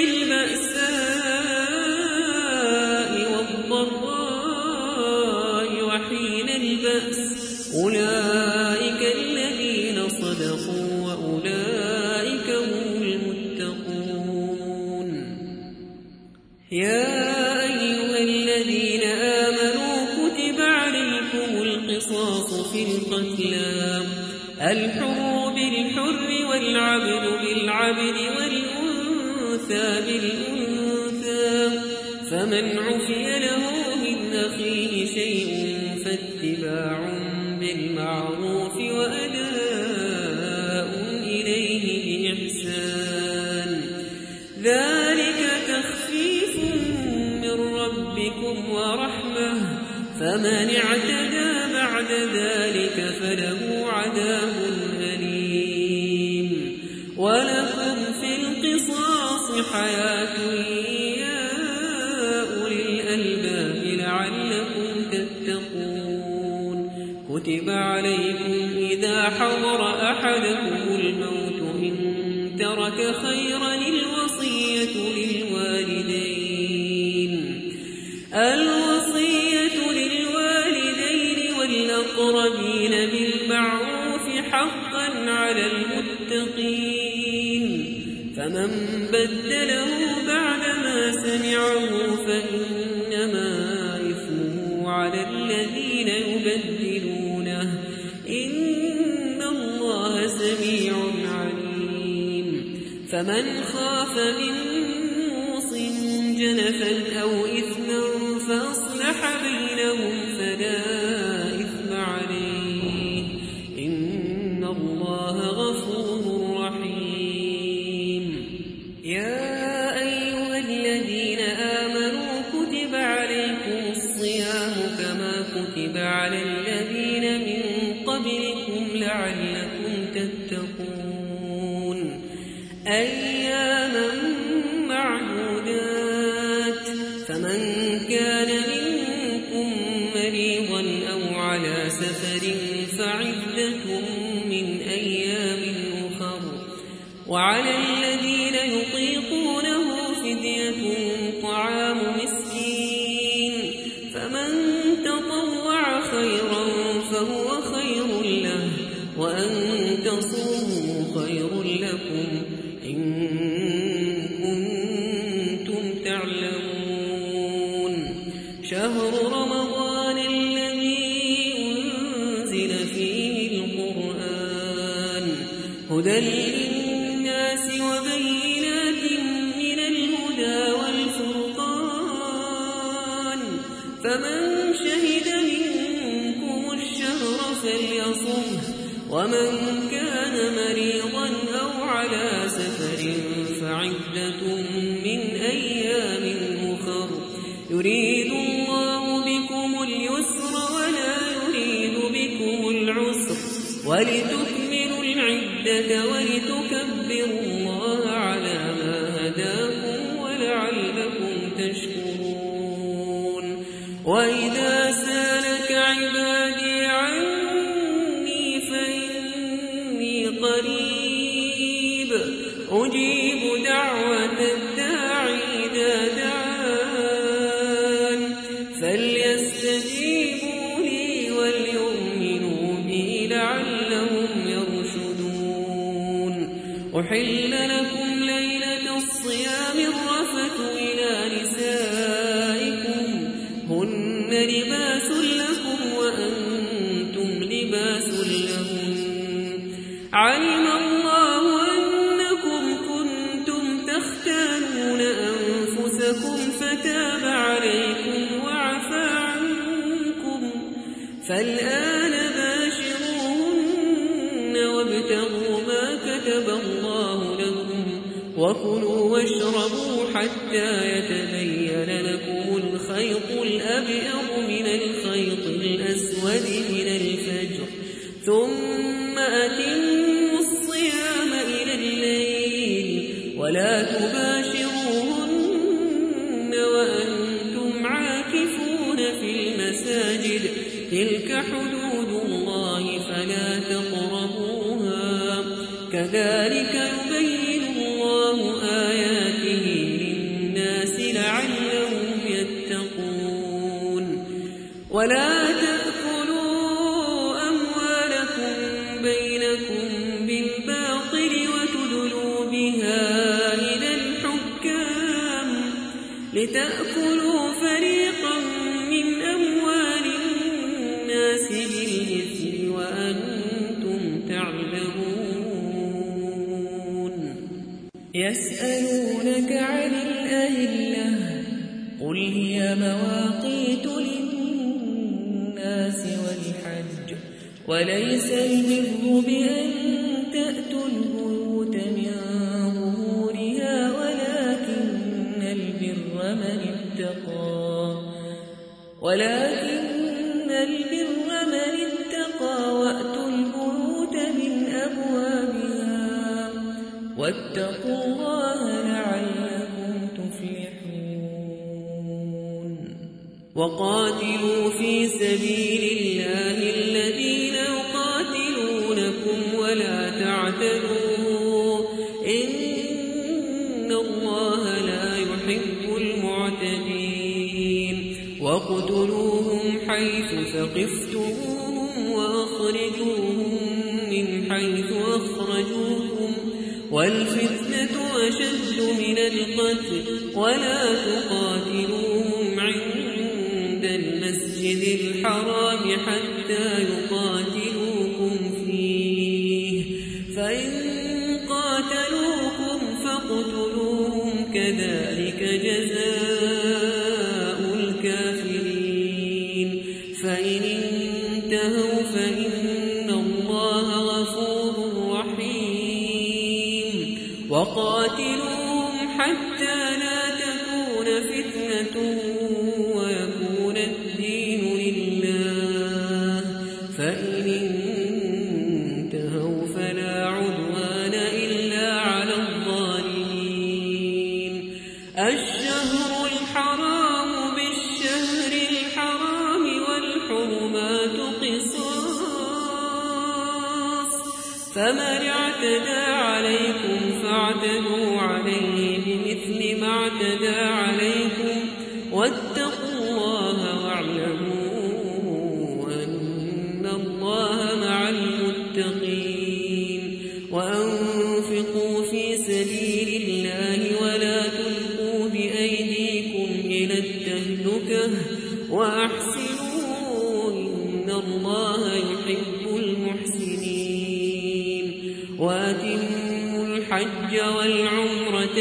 البأساء والضراء وحين البأس أولئك الذين صدقوا وأولئك القصاص في القتلى الحر بالحر والعبد بالعبد والأنثى بالأنثى فمن عفي له من أخيه شيء فاتباع بالمعروف وأداء إليه بإحسان ذلك تخفيف من ربكم ورحمة فمن اعتدى بعد ذلك فله عذاب أليم ولكم في القصاص حياة يا أولي الألباب لعلكم تتقون كتب عليكم إذا حضر أحدكم الموت إن ترك خيرا الوصية للوالدين والأقربين بالمعروف حقا على المتقين فمن بدله بعدما سمعه فإنما إثمه على الذين يبدلونه إن الله سميع عليم فمن خاف من موص جنفا أو إثما فأصلح بينهم فلا إثم عليه إن الله غفور رحيم يا أيها الذين آمنوا كتب عليكم الصيام كما كتب على الذين من قبلكم لعلكم تتقون أياما معدودات فمن كان منكم مريضا أو على سفر فعدة من أيام أخر وعلى الذين يطيقونه فدية طعام مسكين فمن تطوع خيرا فهو خير له وأن تصوموا خير لكم إن كنتم تعلمون شهر رمضان الذي أنزل فيه القرآن هدى للناس وبينات من الهدى والفرقان فمن شهد منكم الشهر فليصمه ومن كان مريضا أو على سفر فعدة من أيام أخر يريد الله بكم اليسر ولا يريد بكم العسر ولتكملوا العدة ولتكبروا الله على ما هداكم ولعلكم تشكرون وإذا سالك عبادي عني فإني قريب أجيب دعوة الداعي إذا دعان فليستجيبوا لي وليؤمنوا بي لعلهم يرشدون أحل لكم ليلة الصيام الرفث إلى نسائكم هن لباس لكم وأنتم لباس لهن علم الله أنكم كنتم تختانون أنفسكم فتاب عليكم وعفى عنكم فالآن باشروهن وابتغوا ما كتب الله لكم وكلوا واشربوا حتى يتبين لكم الخيط الأبيض من الخيط الأسود من الفجر ثم أتموا الصيام إلى الليل ولا تباشروهن وأنتم عاكفون في المساجد تلك حدود الله فلا تقربوها كذلك يبين الله آياته للناس لعلهم يتقون ولا تأكلوا أموالكم بينكم بالباطل وتدلوا بها إلى الحكام لتأكلوا فريقا من أموال الناس الناس بالإثم وأنتم تعلمون يسألونك عن الأهلة قل هي مواقيت للناس والحج وليس البر بأن تأتوا البيوت من ظهورها ولكن البر من اتقى وأتوا البيوت من أبوابها واتقوا الله لعلكم تفلحون وقاتلوا في سبيل الله الذين يقاتلونكم ولا تعتدوا إن الله لا يحب المعتدين وقتلوهم حيث ثقفتموهم وأخرجوهم من حيث أخرجوكم والفتنة أشد من القتل ولا تقاتلوهم عند المسجد الحرام حتى يقاتلوكم فيه فإن قاتلوكم فاقتلوهم كذلك جزاء الكافرين فإن انتهوا فإن الله غفور رحيم وقاتلوهم حتى لا تكون فتنة ويكون الدين لله فإن انتهوا فلا عدوان إلا على الظالمين الشهر الحرام بالشهر الحرام والحرمات قصاص فمن اعتدى عليكم فاعتدوا عليه بمثل ما اعتدى عليكم واتقوا الله واعلموا أن الله مع المتقين وأنفقوا في سبيل الله ولا تلقوا بأيديكم إلى التهلكة وأحسنوا إن الله يحب المحسنين وأتموا الحج والعمرة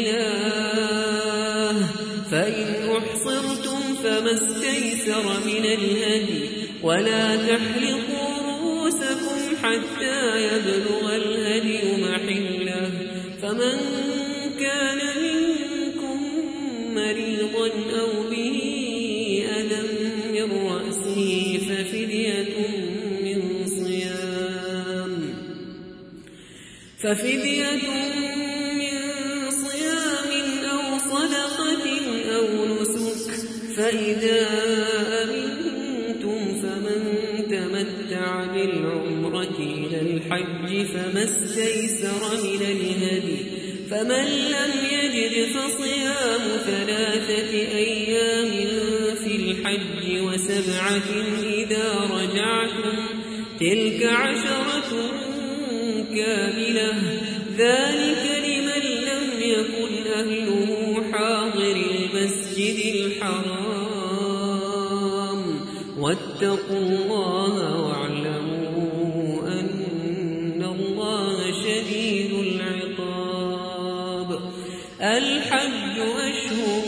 لله فإن أحصرتم فما استيسر من الهدي ولا تحلقوا رؤوسكم حتى يبلغ الهدي محله فمن كان منكم مريضا أو به أذى من رأسه ففدية من صيام أو صدقة أو نسك فإذا أمنتم فمن تمتع بالعمرة إلى الحج فما استيسر من الهدي فمن لم يجد فصيام 3 أيام في الحج و7 إذا رجعتم تلك 10 كاملة ذلك لمن لم يكن أهله حاضر المسجد الحرام واتقوا الله واعلموا أن الله شديد العقاب الحج أشهر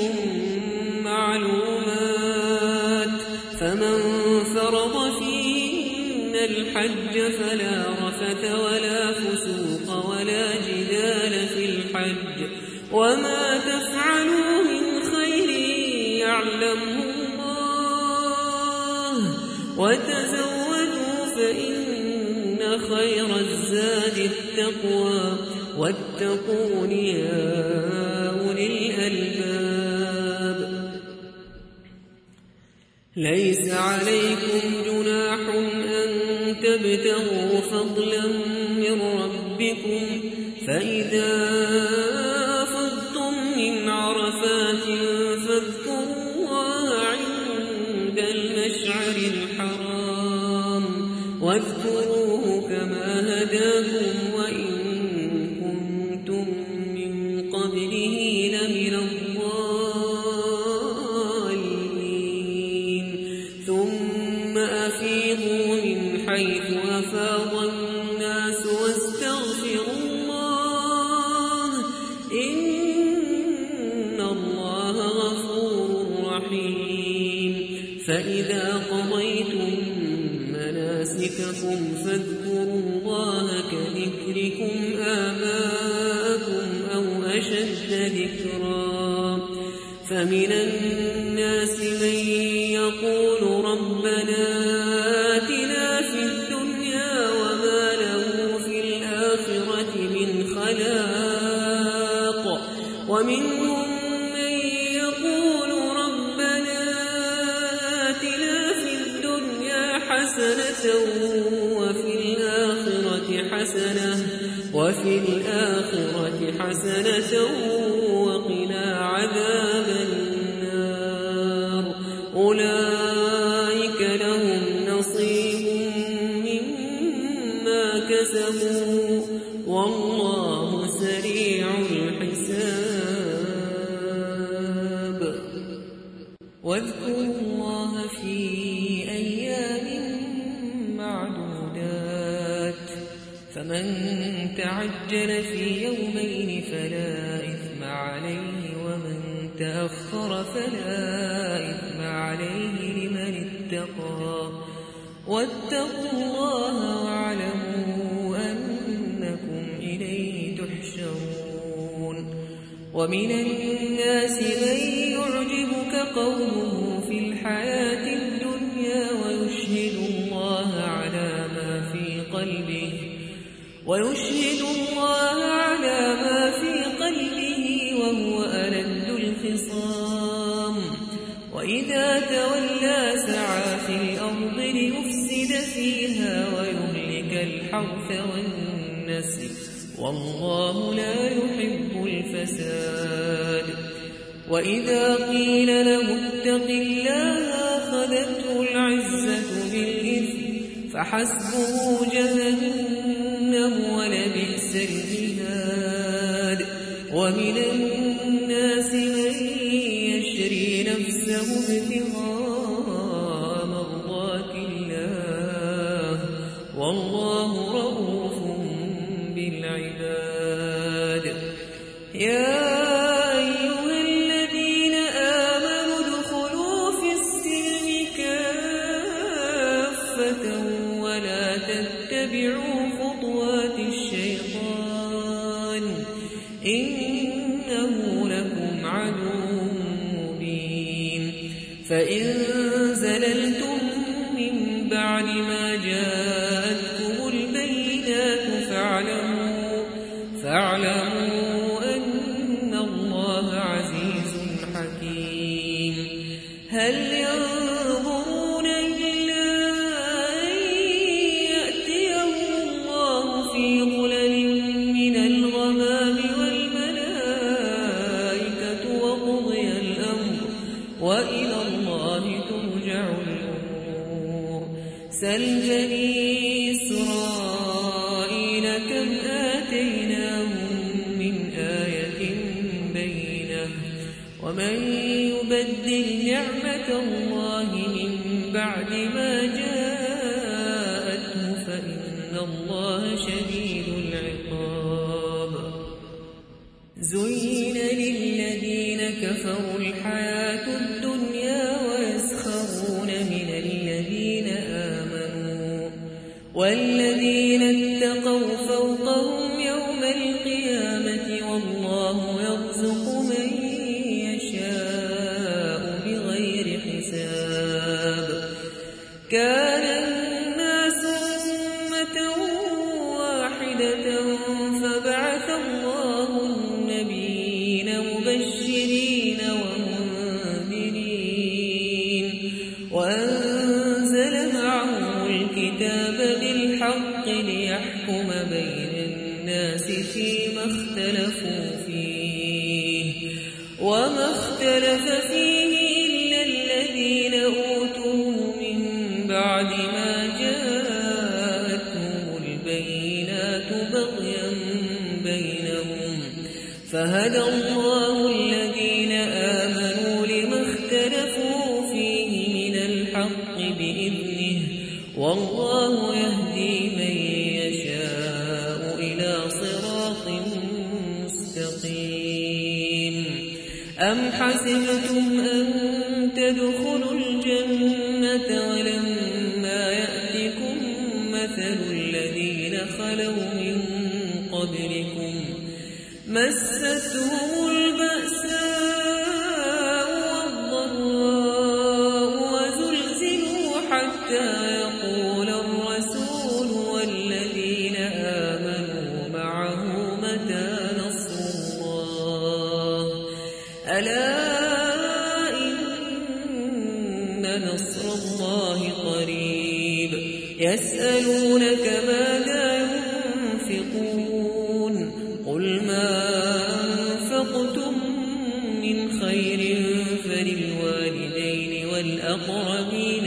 معلومات فمن فرض فيهن الحج فلا رفث ولا فسوق ولا جدال في الحج وما تفعلوا من خير يعلمه الله وتزودوا فإن خير الزاد التقوى واتقون يا أولي الألباب ليس عليكم جناح أن تبتغوا فضلا من ربكم فإذا أفضتم من عرفات فاذكروا الله عند المشعر الحرام واذكروه كما هداكم وإن كنتم من قبله لمن الضالين ثم أفيضوا حيث أفاض الناس واستغفروا الله إن الله غفور رحيم فإذا قضيتم مناسككم فاذكروا الله كذكركم آباءكم أو أشد ذكرا فمن الناس من يقول ربنا آتنا في الدنيا وما له في الآخرة من خلاق ومنهم من يقول ربنا آتنا في الدنيا حسنة وفي الآخرة حسنة وقنا عذاب النار أولئك لهم نصيب مما كسبوا والله سريع الحساب واذكروا الله في أيام معدودات فمن تعجل في يومين فلا إثم عليه ومن تأخر فلا إثم عليه لمن اتقى واتقوا الله واعلموا أنكم إليه تحشرون ومن الناس من يعجبك قوله في الحياة الدنيا ويشهد الله على ما في قلبه وهو ألد الخصام وإذا تولى سعى في الأرض ليفسد فيها ويهلك الحرث والنسل والله لا يحب الفساد وإذا قيل له اتق الله أخذته العزة بالإثم فحسبه جهنم ولبئس المهاد ومن الناس من يشري نفسه ابتغاء مرضات الله والله رؤوف بالعباد يا أيها الذين آمنوا ادخلوا في السلم كافة ولا تتبعوا خطوات الشيطان إنه لكم عدو مبين فإن زللتم من بعد ما جاءتكم البينات فاعلموا أن الله عزيز حكيم هل ينظرون إلا أن يأتيهم الله في ظلل من الغمام والملائكة وقضي الأمر وإلى الله ترجع الأمور سل بني إسرائيل كم آتيناهم من آية بينة ومن يبدل نعمة الله من بعد ما جاءته فإن الله شديد العقاب زين للذين كفروا الحياة الدنيا ويسخرون من الذين آمنوا والذين اتقوا فوقهم يوم القيامة والله يرزق من يشاء بغير حساب كان الناس أمة واحدة فبعث الله النبيين مبشرين ومنذرين وأنزل معهم الكتاب بالحق ليحكم بين الناس فيما اختلفوا فيه وما اختلف فيه إلا الذين أوتوه من بعد ما جاءتهم البينات بغيا بينهم فهدى الله الذين آمنوا لما اختلفوا فيه من الحق بإذنه والله والله يهدي من يشاء إلى صراط مستقيم. أم حسبتم أن تدخلوا الجنة ولما يأتكم مثل الذين خلوا من قبلكم مستهم البأساء والضراء وزلزلوا حتى يقول الرسول والذين آمنوا معه متى نصر الله ألا إن نصر الله قريب. يسألونك ماذا ينفقون قل ما أنفقتم من خير فللوالدين والأقربين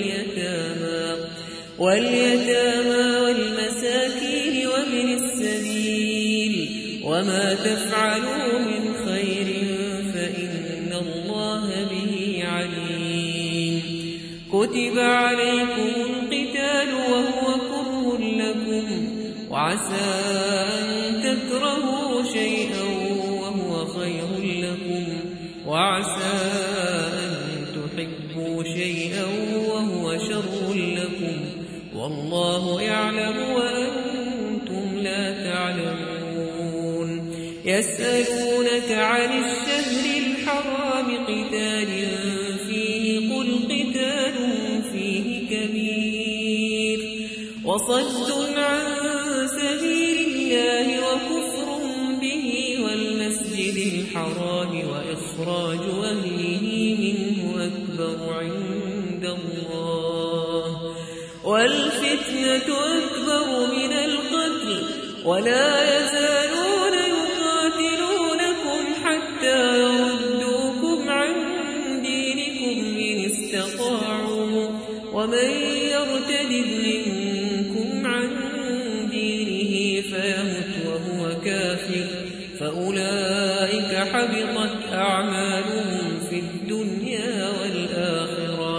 واليتامى والمساكين وابن السبيل وما تفعلوا من خير فإن الله به عليم. كتب عليكم القتال وهو كره لكم وعسى أن تكرهوا شيئا وهو خير لكم وعسى أن تحبوا شيئا وهو شر لكم والله يعلم وأنتم لا تعلمون. يسألونك عن الشهر الحرام قتال فيه قل قتال فيه كبير وصد عن سبيل الله وكفر به والمسجد الحرام وإخراج أهله منه أكبر عند الله والفتنة أكبر من القتل ولا يزالون يقاتلونكم حتى يردوكم عن دينكم إن استطاعوا ومن يرتد منكم عن دينه فيمت وهو كافر فأولئك حبطت أعمالهم في الدنيا والآخرة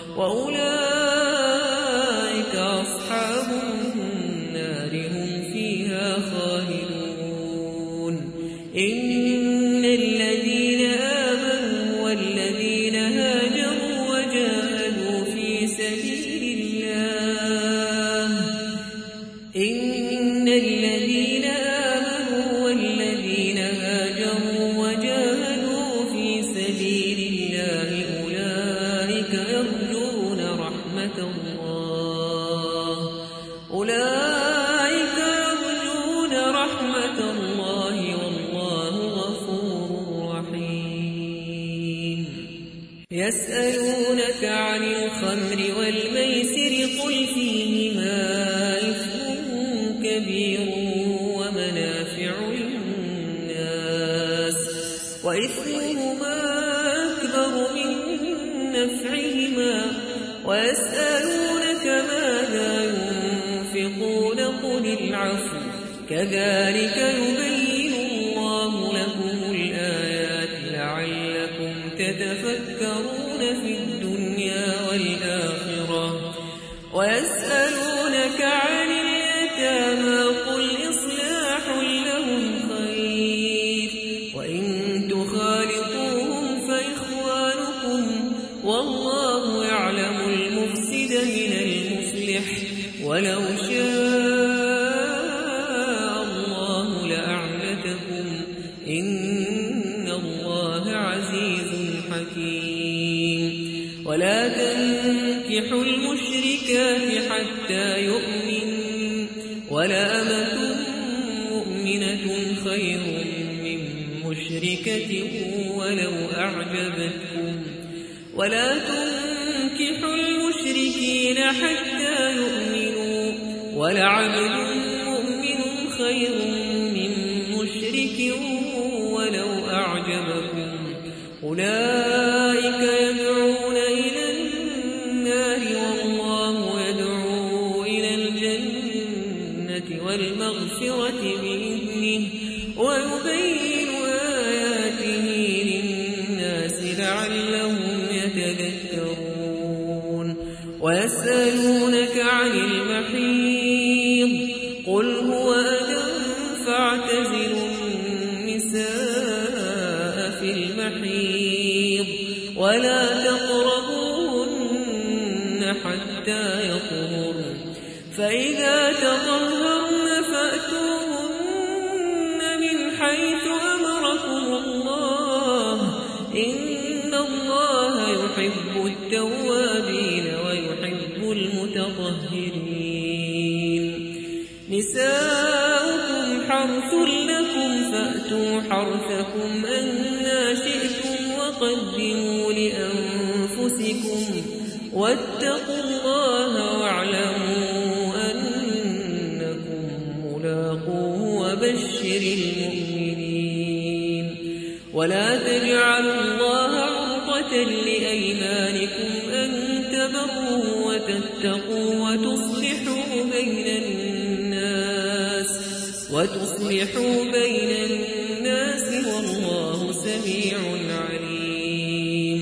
وأولئك أصحاب النار هم فيها خالدون. إن الذين آمنوا والذين هاجروا وجاهدوا في سبيل الله أولئك يرجون رحمة الله والله غفور رحيم. يسألونك عن الخمر والميسر قل فيهما إثم كبير ومنافع للناس وإثمهما أكبر من نفعهما ويسألونك ماذا ينفقون قل العفو كذلك يبين الله لكم الآيات لعلكم تتفكرون في الدنيا والآخرة. ويسألونك عن اليتامى قل إصلاح لهم خير وإن تخالطوهم فإخوانكم والله يعلم المفسد من المصلح ولو شاء الله لأعنتكم إن الله عزيز حكيم. ولا تنكحوا المشركات حتى يؤمن ولأمة مؤمنة خير من مشركة ولو أعجبتكم ولا تنكحوا المشركين حتى يؤمنوا ولعبد مؤمن خير من مشرك ولو أعجبكم أولئك يدعون إلى النار والله يدعو إلى الجنة والمغفرة بإذنه ويبين آياته للناس لعلهم يتذكرون. ويسألونك عن المحيض قل هو أذى فاعتزلوا النساء في المحيض ولا تقربوهن حتى يطهرن فإذا تطهرن فأتوهن من حيث أمركم الله إن الله يحب التوابين ويحب المتطهرين نساؤكم حرث لكم فأتوا حرثكم أنى شئتم وقدموا لأنفسكم واتقوا الله واعلموا أنكم ملاقوه وبشر المؤمنين ولا تجعلوا الله عرضة لأيمانكم أن تبروا وتتقوا وتصلحوا بين الناس والله سميع عليم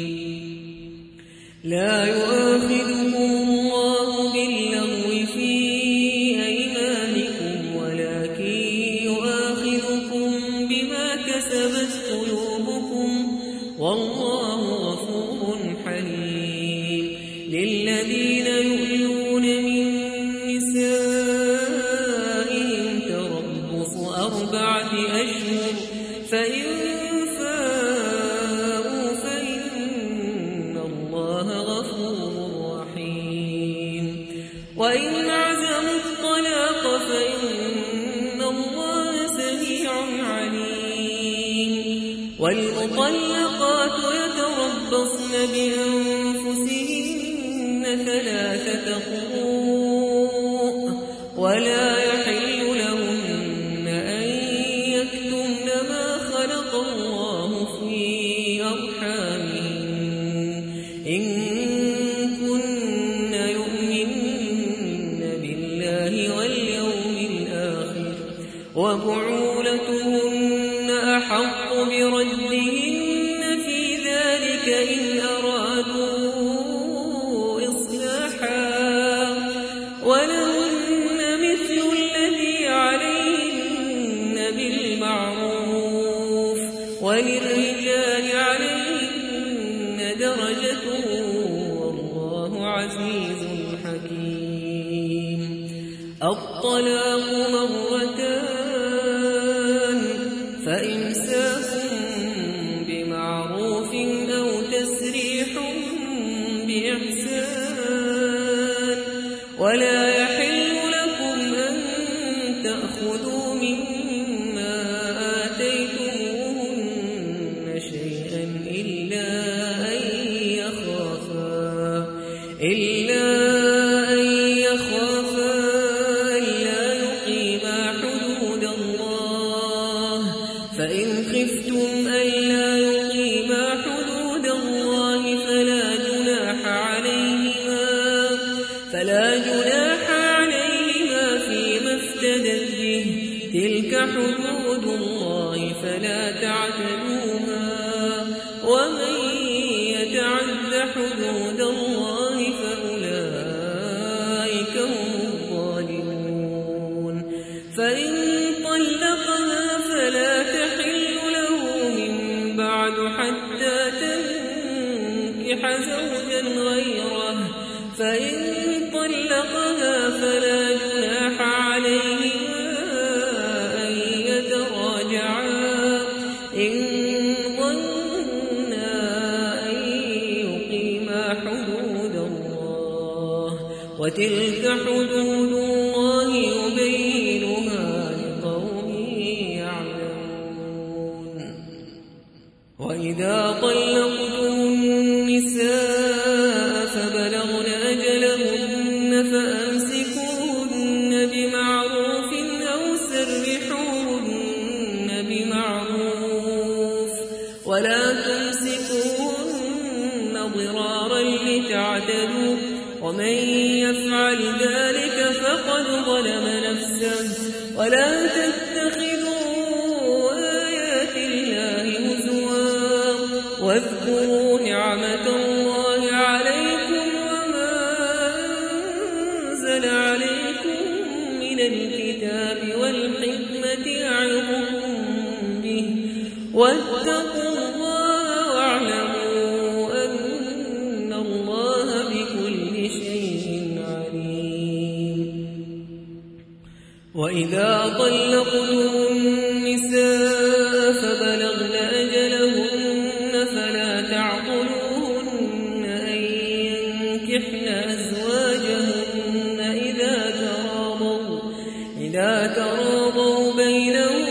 لا يؤاخذكم الله باللغو في أيمانكم ولكن يؤاخذكم بما كسبت قلوبكم والله غفور حليم للذين يؤلون من نسائهم تربص 4 أشهر فإن فاءوا فإن الله غفور رحيم وإن عزموا الطلاق فإن الله سميع عليم والمطلقات يتربصن بأنفسهن 3 قروء ولا يحل لهن أن يكتمن ما خلق الله في أرحامهن إن كن يؤمن بالله واليوم الآخر وبعولتهن أحق بردهن في ذلك إن أرادوا إصلاحا ولهن مثل الذي عليهن بالمعروف وللرجال عليهن درجة والله عزيز حكيم الطلاق مرتان فإمساك بمعروف أو تسريح بإحسان ولا يحل لكم أن تأخذوا مما آتيتموهن شيئا إلا أن يخافا ألا يقيما حدود الله فإن خفتم ألا يقيما حدود الله فلا جناح عليهما فيما افتدت به تلك حدود الله فلا تعتدوها ومن يتعد حدود الله فأولئك هم الظالمون فإن طلقها فلا تحل له من بعد حتى تنكح زوجا غيره فإن طلقها فلا جناح عليهما أن يتراجعا إن ظنا أن يقيما حدود الله وتلك حدود الله يبينها لقوم يعلمون وإذا طلقتم النساء فبلغن أجلهن فأمسكوهن بمعروف أو سرحوهن بمعروف ولا تمسكوهن ضرارا لتعتدوا ومن يفعل ذلك فقد ظلم نفسه ولا تتخذوا آيات الله هزوا واذكروا نعمة الله عليكم وما من الكتاب والحكمة يعظكم به واتقوا الله واعلموا أن الله بكل شيء عليم. وإذا طلقتم النساء فبلغن أجلهن فلا تعضلوهن أن ينكحن أزواجهن إذا تراضوا بينهم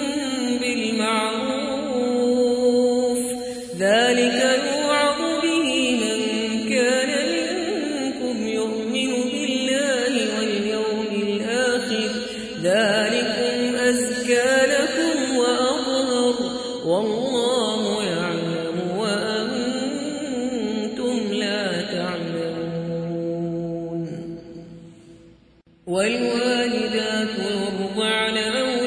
بالمعروف ذلك يوعظ به من كان منكم يؤمن بالله واليوم الآخر ذلكم أزكى لكم وأطهر والله يعلم وأنتم لا تعلمون. والوالدات يرضعن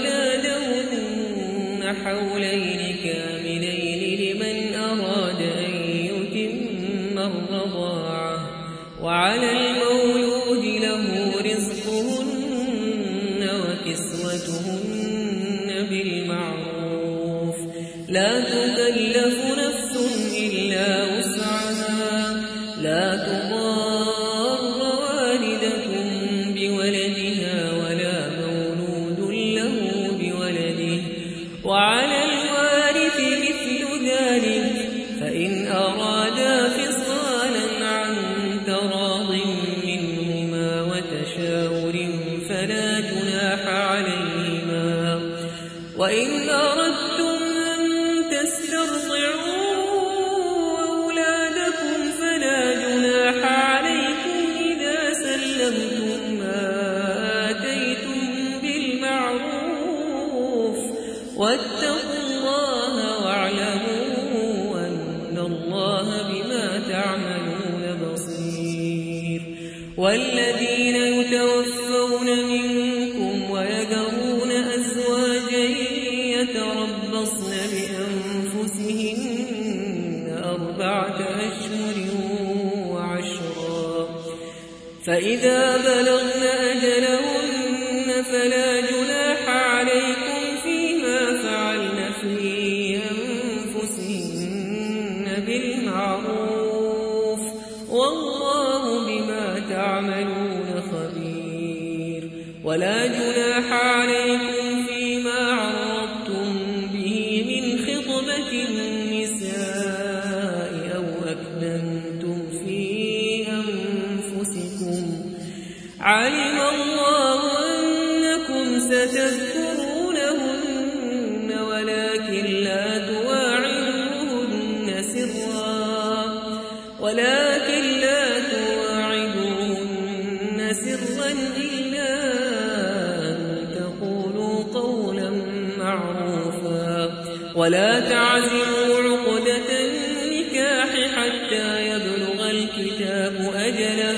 أولادهن حولين كاملين لمن أراد أن يتم الرضاعة وعلى المولود له رزقهن وكسوتهن بالمعروف لا تكلف نفس إلا وسعها لا تضار والدة بولدها ولا مولود له بولده وعلى الوارث مثل ذلك فإن أرادا فصالا عن تراض منهما وتشاور فلا جناح عليهما. وإن أردتم أن تسترضعوا أولادكم فلا جناح عليكم إذا سلمتم ما آتيتم بالمعروف واتقوا الله واعلموا أن الله بما تعملون بصير. والذين يتوفون منكم ويذرون أزواجا يتربصن بأنفسهن 4 أشهر وعشرا فإذا بلغن أجلهن فلا جناح عليكم فيما فعلن في أنفسهن بالمعروف والله بما تعملون خبير. ولا جناح عليكم فيما عرضتم به من خطبة النساء أو أكننتم في أنفسكم علم الله أنكم ستذكرونهن ولكن لا تواعدوهن سرا إلا أن تقولوا قولا معروفا ولا تعزموا عقدة النكاح حتى يبلغ الكتاب أجله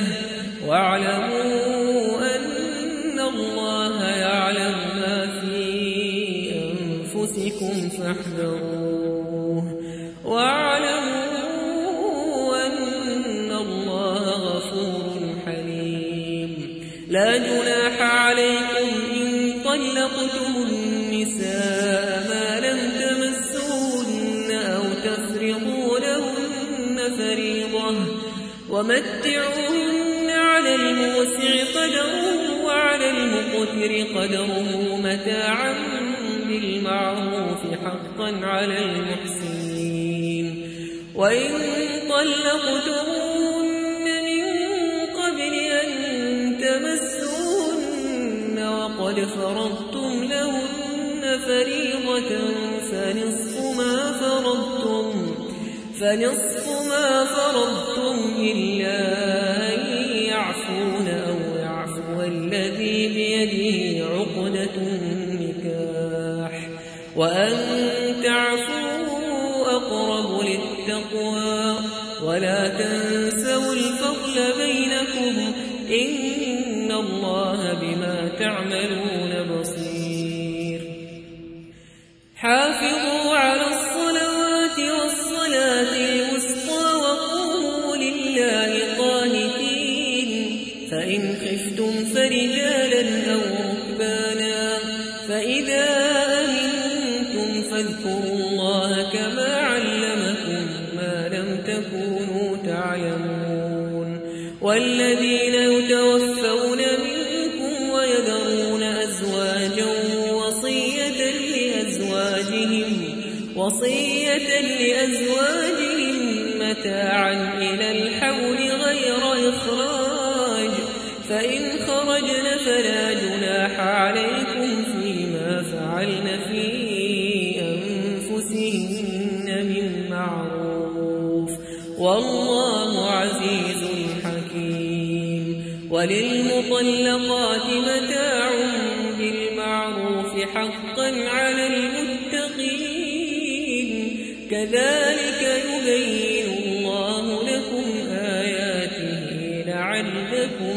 واعلموا أن الله يعلم ما في أنفسكم فاحذروه واعلموا أن الله غفور حليم. لا جناح عليكم إن طلقتم النساء ما لم تمسوهن أو تفرضوا لهن فريضة ومتعوهن على الموسع قدره وعلى المقتر قدره متاعا بالمعروف حقا على المحسنين. وإن طلقتموهن من قبل أن تمسوهن وقد فرضتم لهن فريضة فنصف ما فرضتم إلا أن يعفون أو يعفو الذي بيده عقدة النكاح وأن تعفوا أقرب للتقوى ولا تنسوا الفضل بينكم إن الله بما تعملون بصير. حافظوا على الصلوات والصلاة الوسطى وقوموا لله قانتين. فإن خفتم فرجالا أو وصية لأزواجهم متاعا إلى الحول غير إخراج، فإن خرجن فلا جناح عليكم فيما فعلن في أنفسهن من معروف، والله عزيز حكيم. وللمطلقات متاع بالمعروف حقا على المتقين، كذلك يبين الله لكم آياته لعلكم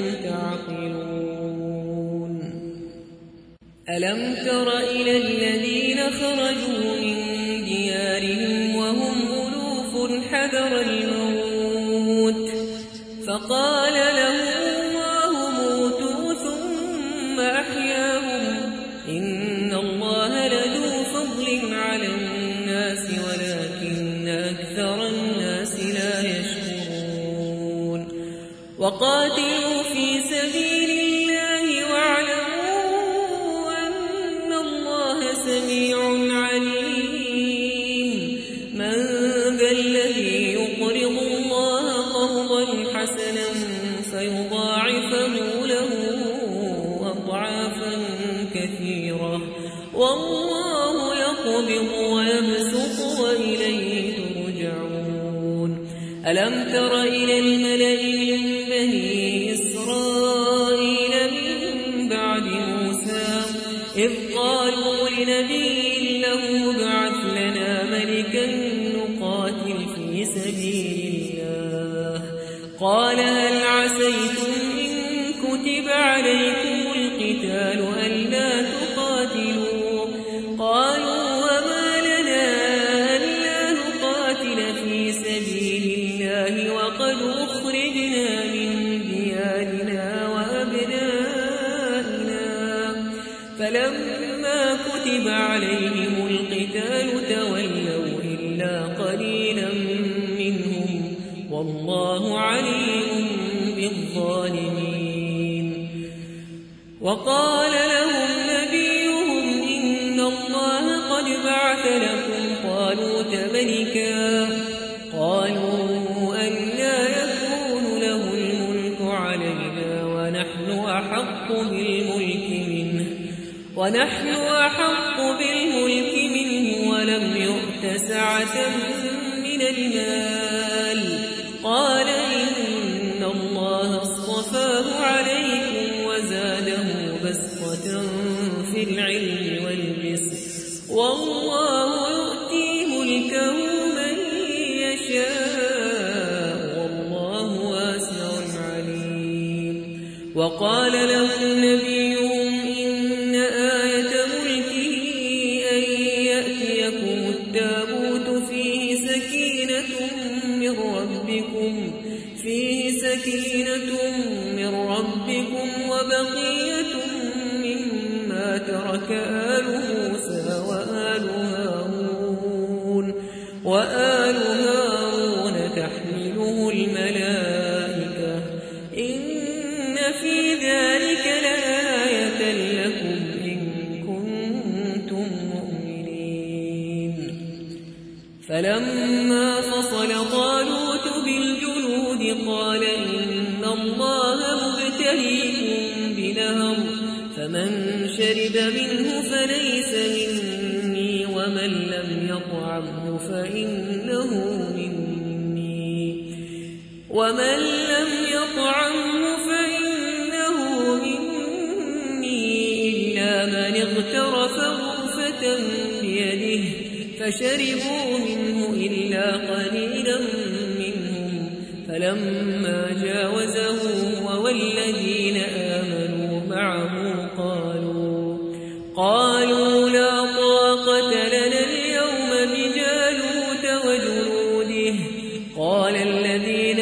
تعقلون. ألم تر إلى الذين خرجوا من ديارهم وهم ألوف حذر الموت فقال لهم الله موتوا ثم أحياهم، إن الله لذو فضل على الناس ولكن أكثر الناس لا يشكرون. وقاتلوا في سبيل الله واعلموا أن الله سميع عليم. من ذا الذي يقرض الله قرضا حسنا فيضاعفه له أضعافا كثيرة، والله يقبض ويبسط وإليه ترجعون. ألم تر إلى الملأ من بني إسرائيل من بعد موسى إذ قالوا لنبي له ابعث لنا ملكا نقاتل في سبيل الله، قال هل عسيتم إن كتب عليكم القتال ألا تقاتلوا؟ قالوا وما لنا ألا نقاتل في سبيل الله وقد أخرجنا من ديارنا وأبنائنا. فلما كتب عليهم القتال تولوا إلا قليلا منهم، والله عليم بالظالمين. وقال لهم نبيهم إن الله قد بعث لكم طالوت ملكا، قالوا أنى يكون له الملك علينا ونحن أحق بالملك منه ولم يؤت سعة من المال. قال إن الله اصطفاه عليكم وزاده بسطة في العلم والجسم، والله يؤتي ملكه من يشاء والله واسع عليم. وقال لهم نبيهم إن آية ملكه أن يأتيكم التابوت فيه سكينة من ربكم وبقية مما ترك آل موسى وآل هارون تحمله الملائكة، إن في ذلك لآية لكم إن كنتم مؤمنين. فلما فصل طالوت بالجنود قال إن الله مبتليكم بنهر فمن شرب منه فليس مني ومن لم يطعمه فإنه مني إلا من اغترف غرفة بيده فشربوا منه إلا قليلا منهم. فلما جاوزه والذين آمنوا معه قالوا لا طاقة لنا اليوم بجالوت وجنوده. قال الذين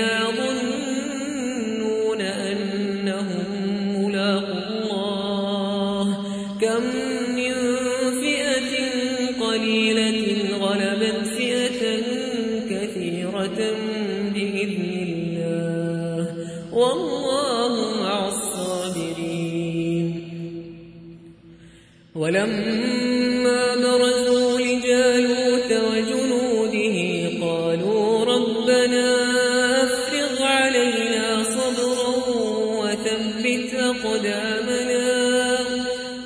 يظنون أنهم ملاقو الله كم من فئة قليلة غلبت فئة كثيرة بإذن الله والله مع الصابرين. ولما برزوا لجالوت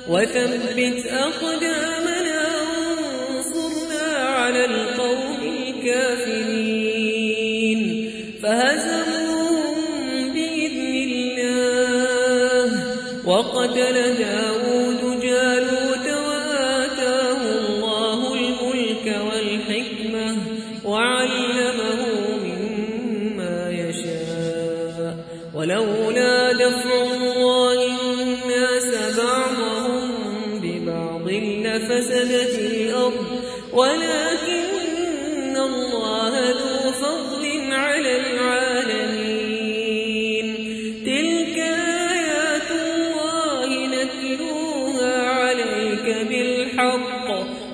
وثبت أقدامنا وانصرنا على القوم الكافرين فهزموهم بإذن الله وقتل داود جالوت وآتاه الله الملك والحكمة وعلمه مما يشاء ولولا دفع الله الناس بعضهم ببعض لفسدت الأرض ولكن الله ذو فضل على العالمين تلك آيات الله نتلوها عليك بالحق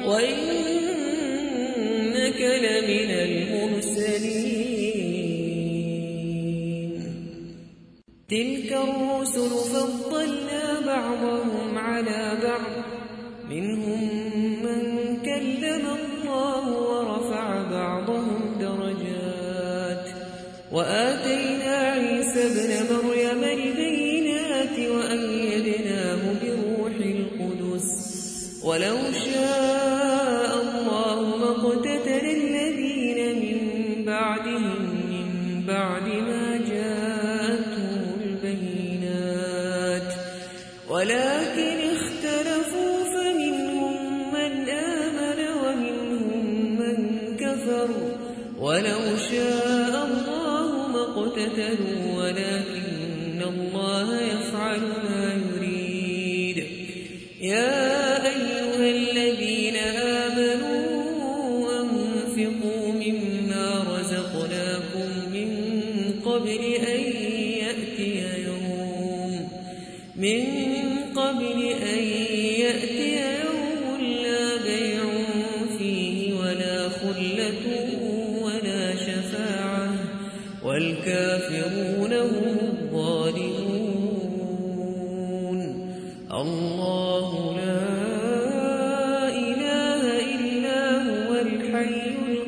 وإنك لمن المرسلين تلك الرسل فضلنا بعضهم على بعض منهم من كلم الله ورفع بعضهم درجات وآتينا عيسى ابن مريم البينات وأيدناه بروح القدس ولو شاء الله ما اقتتل الذين من بعدهم من بعد ما جاءتهم البينات ولكن اختلفوا فمنهم من آمن ومنهم من كفر ولو شاء الله ما اقتتلوا ولكن الله يفعل ما يريد يا أيها الذين آمنوا أنفقوا مما رزقناكم من قبل أن يأتي يوم لا بيع فيه ولا خلة ولا شفاعة والكافرون هم الظالمون الله لا إله إلا هو الحي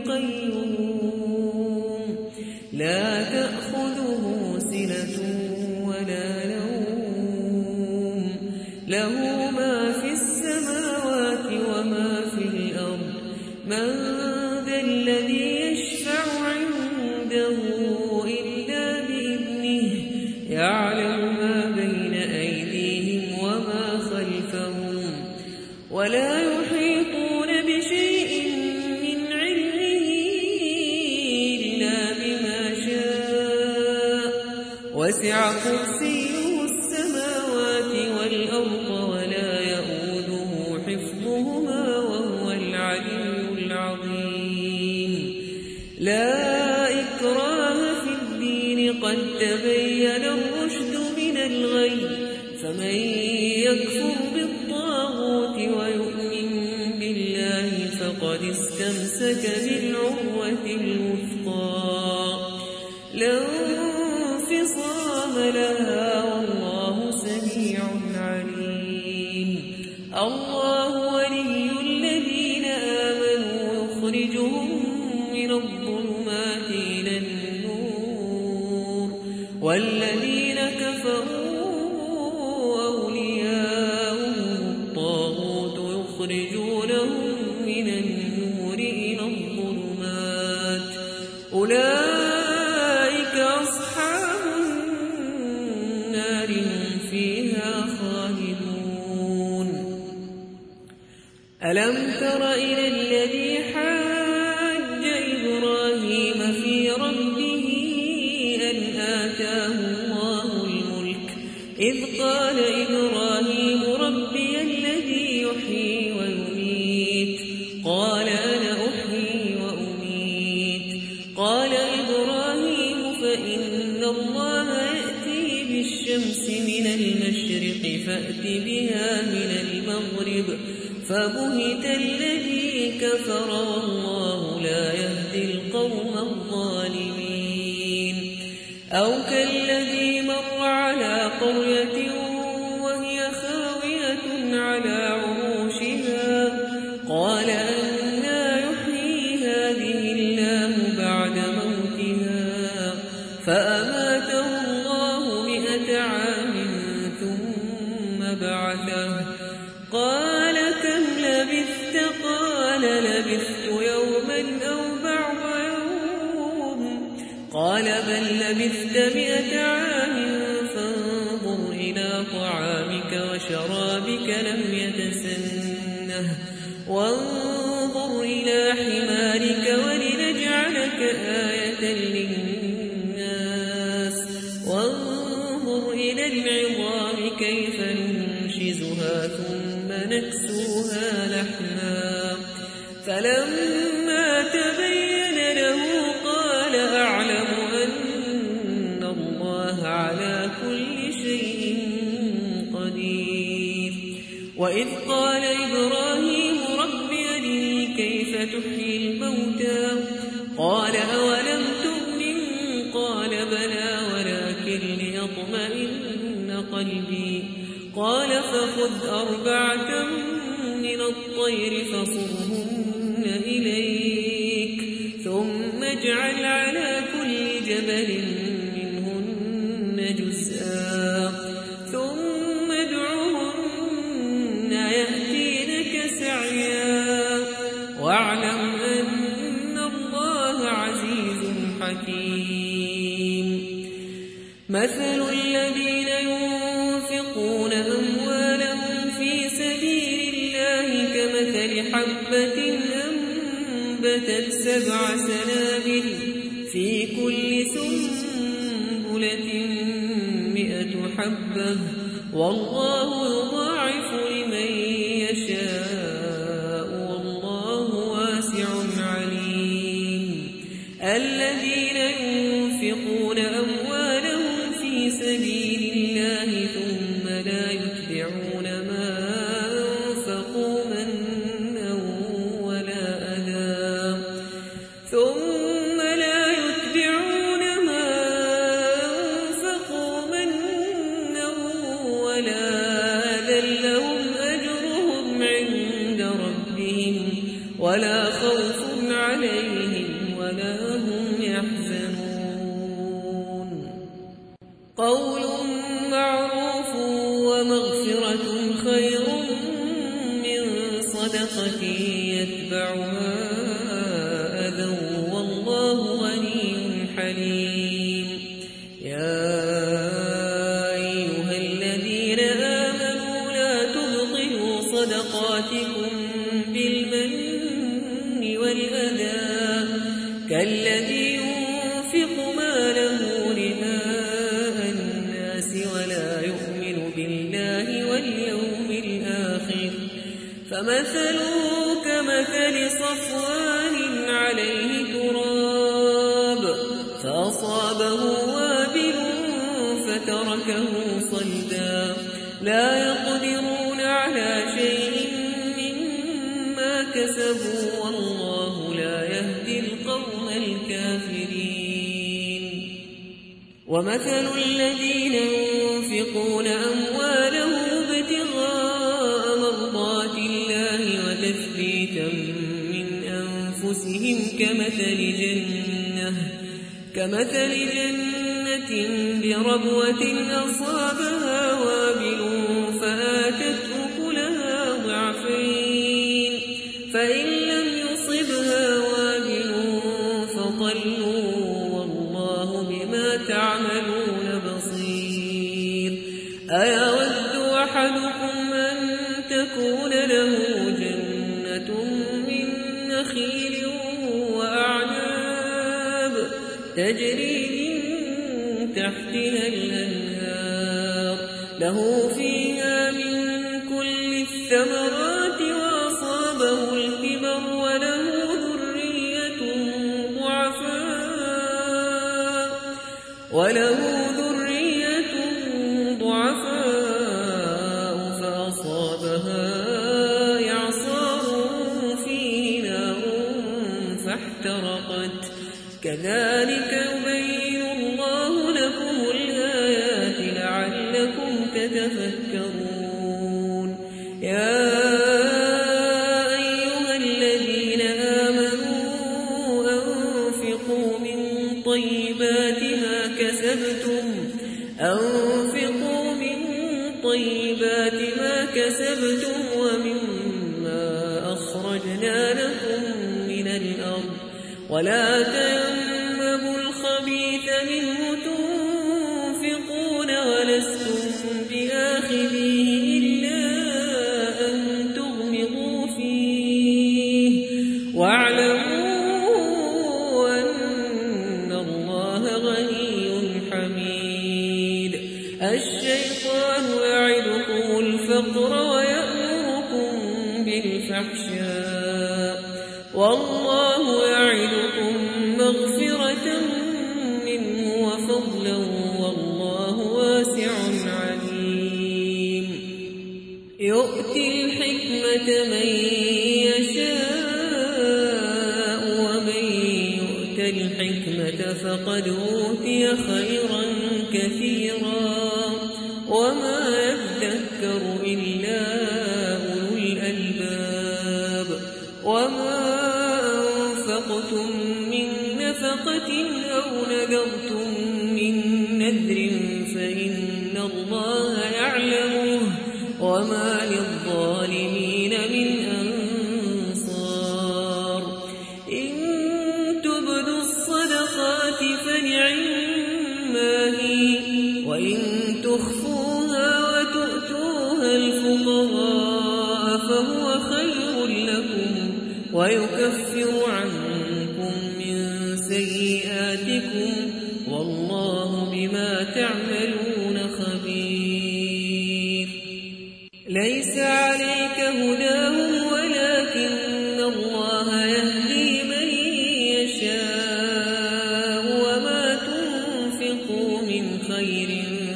القيوم لا تأخذه سنة ولا نوم له ما في السماوات وما في الأرض من ذا الذي يشفع عنده إلا بإذنه يعلم ما بين أيديهم وما خلفهم ولا يحيطون بشيء من علمه إلا بما شاء وسع كرسيه السماوات والأرض ولا يؤوده حفظهما وهو العلي العظيم لا إكراه في الدين قد تبين الرشد من الغي فمن يكفر بالطاغوت ويؤمن بالله فقد استمسك بالعروة الوثقى لا انفصام لها والله سميع عليم الله ولي الذين آمنوا يخرجهم من الظلمات إلى النور والذين كفروا أولياؤهم الطاغوت يخرجونهم من النور إلى الظلمات أولئك أصحاب النار هم فيها خالدون ألم تر إلى الذي حاج إبراهيم في ربه أن آتاه الله الملك إذ قال إبراهيم ربي الذي يحيي ويميت قال أنا أحيي وأميت قال إبراهيم فإن الله يأتي بالشمس من المشرق فأت بها من المغرب فبهت الذي كفر والله لا يهدي القوم الظالمين أو كالذي مر على قرية وهي خاوية على عروشها قال أنى يحيي هذه الله بعد موتها فأماته الله 100 عام ثم بعثه قال كم لبثت؟ قال لبثت يوما أو بعض يوم. قال بل لبثت 100 عام فانظر إلى طعامك وشرابك لم يتسنه وانظر إلى حمارك ولنجعلك آية للناس وانظر إلى العظام كيف ننشزها ثم نكسوها لحما. فلما تبين له قال أعلم أن الله على كل شيء قدير. وإذ قال إبراهيم رب أرني كيف تحيي الموتى قال أولم تؤمن قال بلى ولكن ليطمئن قلبي قال فخذ 4 من الطير فصرهن إليك ثم اجعل على كل جبل منهن جزءا ثم ادعهن يأتينك سعيا واعلم أن الله عزيز حكيم. مثل الذين ينفقون أموالهم في سبيل الله كمثل حبة أنبتت 7 سنابل في كل سنبلة 100 حبة والله يضاعف لمن يشاء والله واسع عليم. الذين ينفقون أموالهم في سبيل الله ثم لا يتبعون ما أنفقوا منا ولا أذى لهم أجرهم عند ربهم ولا خوف عليهم ولا هم يحزنون. قول معروف ومغفرة خير من صدقة يتبعها أذى والله غني حليم. يا أيها الذين آمنوا لا تبطلوا صدقاتكم بالمن والأذى كالذي ينفق ماله رئاء الناس ولا يؤمن بالله واليوم الآخر فمثله كمثل صفوان عليه تراب فأصابه وابل فتركه صلدا لا يقدرون على شيء مما كسبوا والله لا يهدي القوم الكافرين. ومثل الذين ينفقون أموالهم ابتغاء مرضات الله وتثبيتا من أنفسهم كمثل جنة بربوة أصابها وابل فآتت أكلها ضعفين فإن لم يصبها وابل فطل والله بما تعملون بصير. أيود أحدكم أن تكون له جنة من نخيل وأعناب تجري من تحتها الأنهار له فيها من كل الثمرات وأصابه الكبر وله ذرية ضعفاء فأصابها إعصار فيه نار فاحترقت كذلك يبين الله لكم الآيات لعلكم تتفكرون. يا أيها الذين آمنوا أنفقوا من طيبات ما اكتسبتم ومما أخرجنا لكم من الأرض ولا تيمموا الخبيث منه تنفقون ولستم بآخذيه إلا أن تغمضوا فيه واعلموا أن الله غني حميد. الشيطان يعدكم الفقر ويأمركم بالفحشاء والله يعدكم مغفرة منه وفضلا والله واسع عليم. يؤتي الحكمة من يشاء ومن يؤت الحكمة فقد أوتي خيرا كثيرا وما يذكر إلا أولو الألباب. وما أنفقتم من نفقة أو نذرتم من نذر فإن الله يعلمه وما للظالمين من أنصار. إن تبدوا الصدقات فنعما هي وإن تخفوها وتؤتوها الفقراء فهو خير لكم ويكفر عنكم من سيئاتكم والله بما تعملون خبير. ليس عليك هداهم ولكن الله يهدي من يشاء وما تنفقوا من خير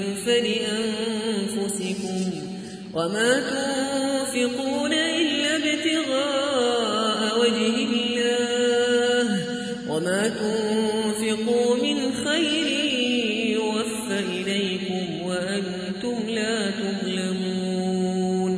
فلأنفسكم وما تنفقون إلا ابتغاء وجه الله وما تنفقوا من خير يوفى إليكم وأنتم لا تظلمون.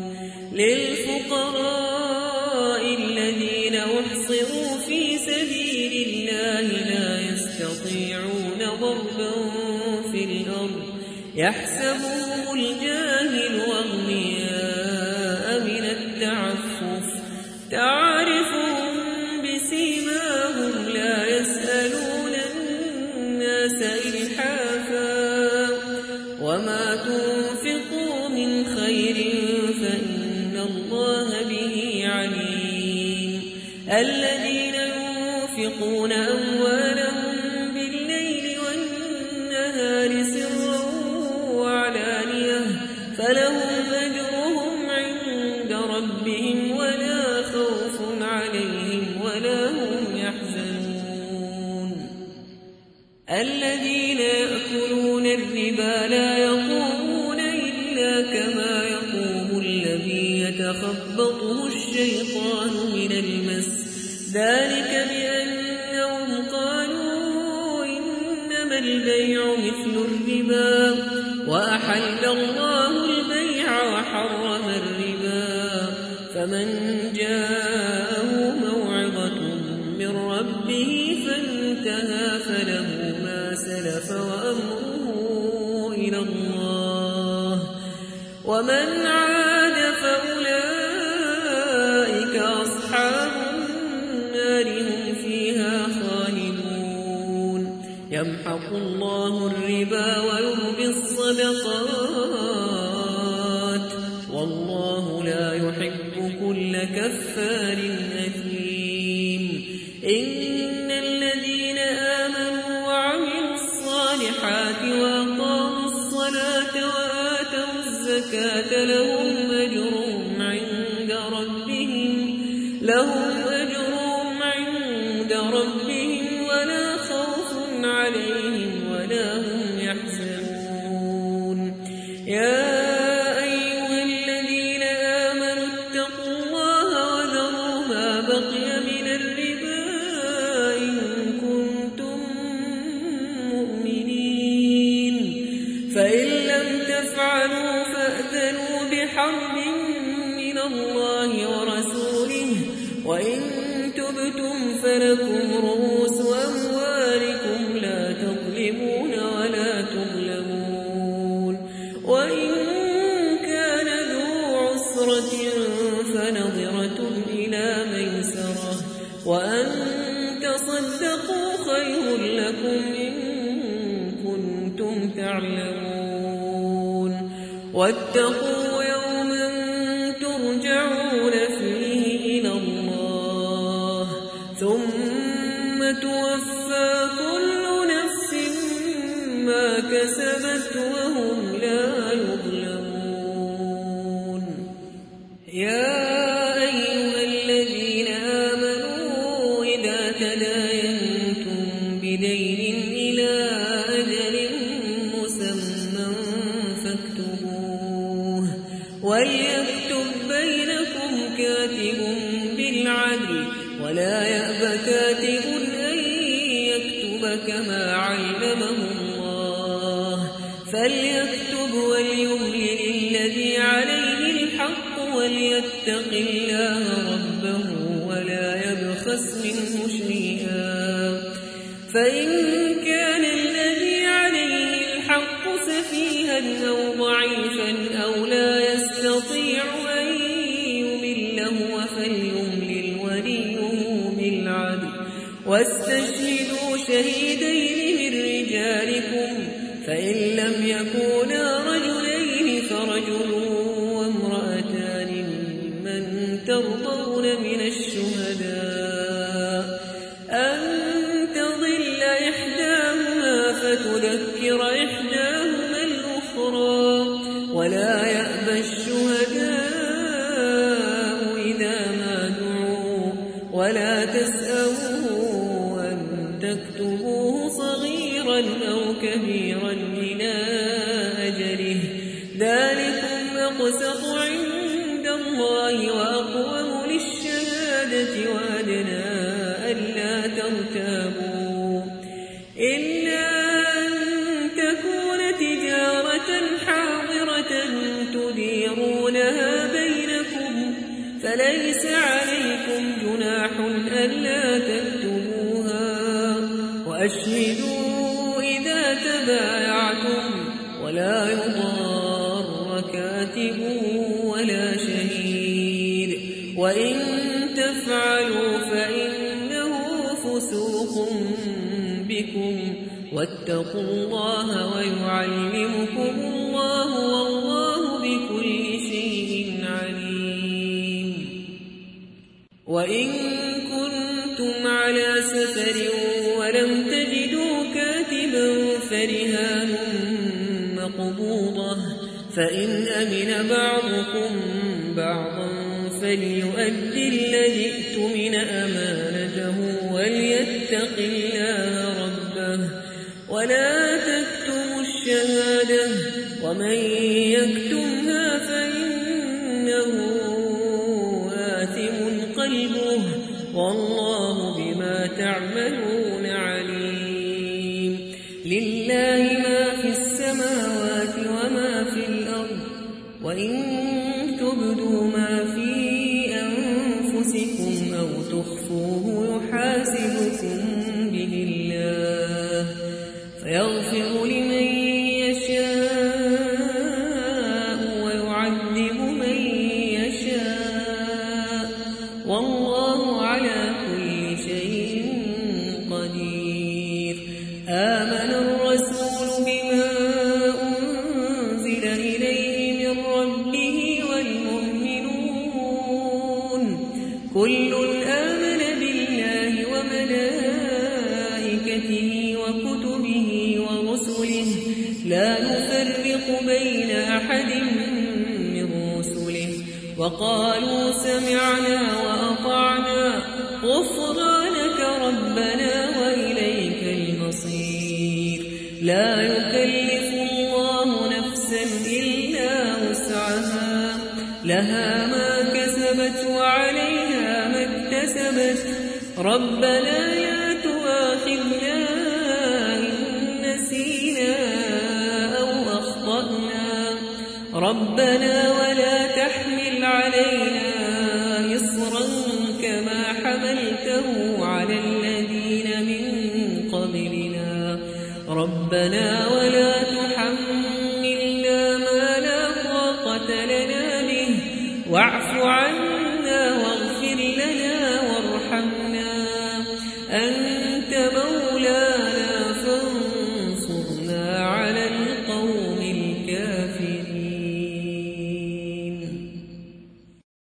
للفقراء الذين أحصروا في سبيل الله لا يستطيعون ضربا في الأرض يحسبهم الجاهل أغنياء من التعفف تعرفهم بسيماهم لا يسألون الناس إلحافا وما تنفقوا من خير فإن الله به عليم. الذين ينفقون أموالهم بالليل والنهار سرا وعلانية فلهم أجرهم عند ربهم ولا خوف عليهم ولا هم يحزنون. الذين يأكلون الربا لا يقومون إلا كما يقوم الذي يتخبطه الشيطان من المس ذلك بأنهم قالوا إنما البيع مثل الربا وأحل الله البيع وحرم الربا فمن جاءه موعظة من ربه فانتهى فله ما سلف وأمره إلى الله ومن عاد فأولئك أصحاب النار هم فيها خالدون. يمحق الله الربا ويربي الصدقات والله لا يحب كل كفار أثيم. إن الذين آمنوا وعملوا الصالحات وأقاموا الصلاة وآتوا الزكاة لهم أجرهم عند ربهم ولا خوف عليهم ولا هم يحزنون. يا أيها الذين آمنوا اتقوا الله وذروا ما بقي من الربا إن كنتم مؤمنين فإن لم تفعلوا فأذنوا بحرب من الله ورسوله وإن تبتم فلكم رؤوس أموالكم لا تظلمون ولا تظلمون. وإن كان ذو عسرة تصدقوا خير لكم إن كنتم تعلمون واتقوا يوما ترجعون فيه إلى الله ثم توفى كل نفس ما كسبت وهم لا يظلمون يا أيها الذين آمنوا إذا تداينتم بدين إلى أجل مسمى فاكتبوه وليكتب بينكم كاتب بالعدل ولا يأب كاتب أن يكتب كما علمه الله فليكتب وليملل الذي عليه الحق وليتق الله ربه ولا يبخس منه شيئا فإن كان الذي عليه الحق سفيها أو ضعيفا أو لا يستطيع أن يمل هو فليملل وليه بالعدل واستشهدوا شهيدين من رجالكم فإن لم يكونا رجلين فرجل وامرأتان ممن ترضون من الشهداء أن تضل إحداهما فتذكر إحداهما الأخرى ولا يأبى الشهداء إذا ما دعوا ولا تسأموا أن تكتبوه صغيرا أو كبيرا إلى أجله ذلكم أقسط عند الله وأقوم للشهادة وأدنى ألا ترتابوا إلا أن تكون تجارة حاضرة تديرونها بينكم فليس عليكم جناح ألا تكتبوها وأشهدوا إذا تبايعتم ولا يضار كاتب ولا شهيد وإن تفعلوا فإنه فسوق بكم واتقوا الله ويعلمكم الله والله بكل شيء عليم وإن كنتم على سفر ولم تجدوا كاتبا فرهان مقبوضة فإن أمن بعضكم بعضا فليؤدي الذي اؤتمن أمانته وليتق الله ربه ولا تكتموا الشهادة ومن يكتمها فإنه آثم قلبه والله بما تعملون عليم لله ما في السماوات وما في الأرض وإن تبدوا ما في أنفسكم أو تخفوه يحاسبكم به الله فيغفر لمن يشاء ويعذب من يشاء والله على كل شيء قدير آمن الرسول بما أنزل إليه من ربه والمؤمنون كل آمن بالله وملائكته وكتبه ورسله لا نفرق بين أحد من رسله وقالوا سمعنا وأطعنا غفرانك ربنا وإليك المصير لا يكلف الله نفسا إلا وسعها لها ما كسبت وعليها ما اكتسبت ربنا لا تؤاخذنا إن نسينا أو أخطأنا ربنا ولا تحمل علينا إصرا كما حملته على الذين من قبلنا ربنا ولا تحملنا ما لا طاقة لنا به واعف عنا واغفر لنا وارحمنا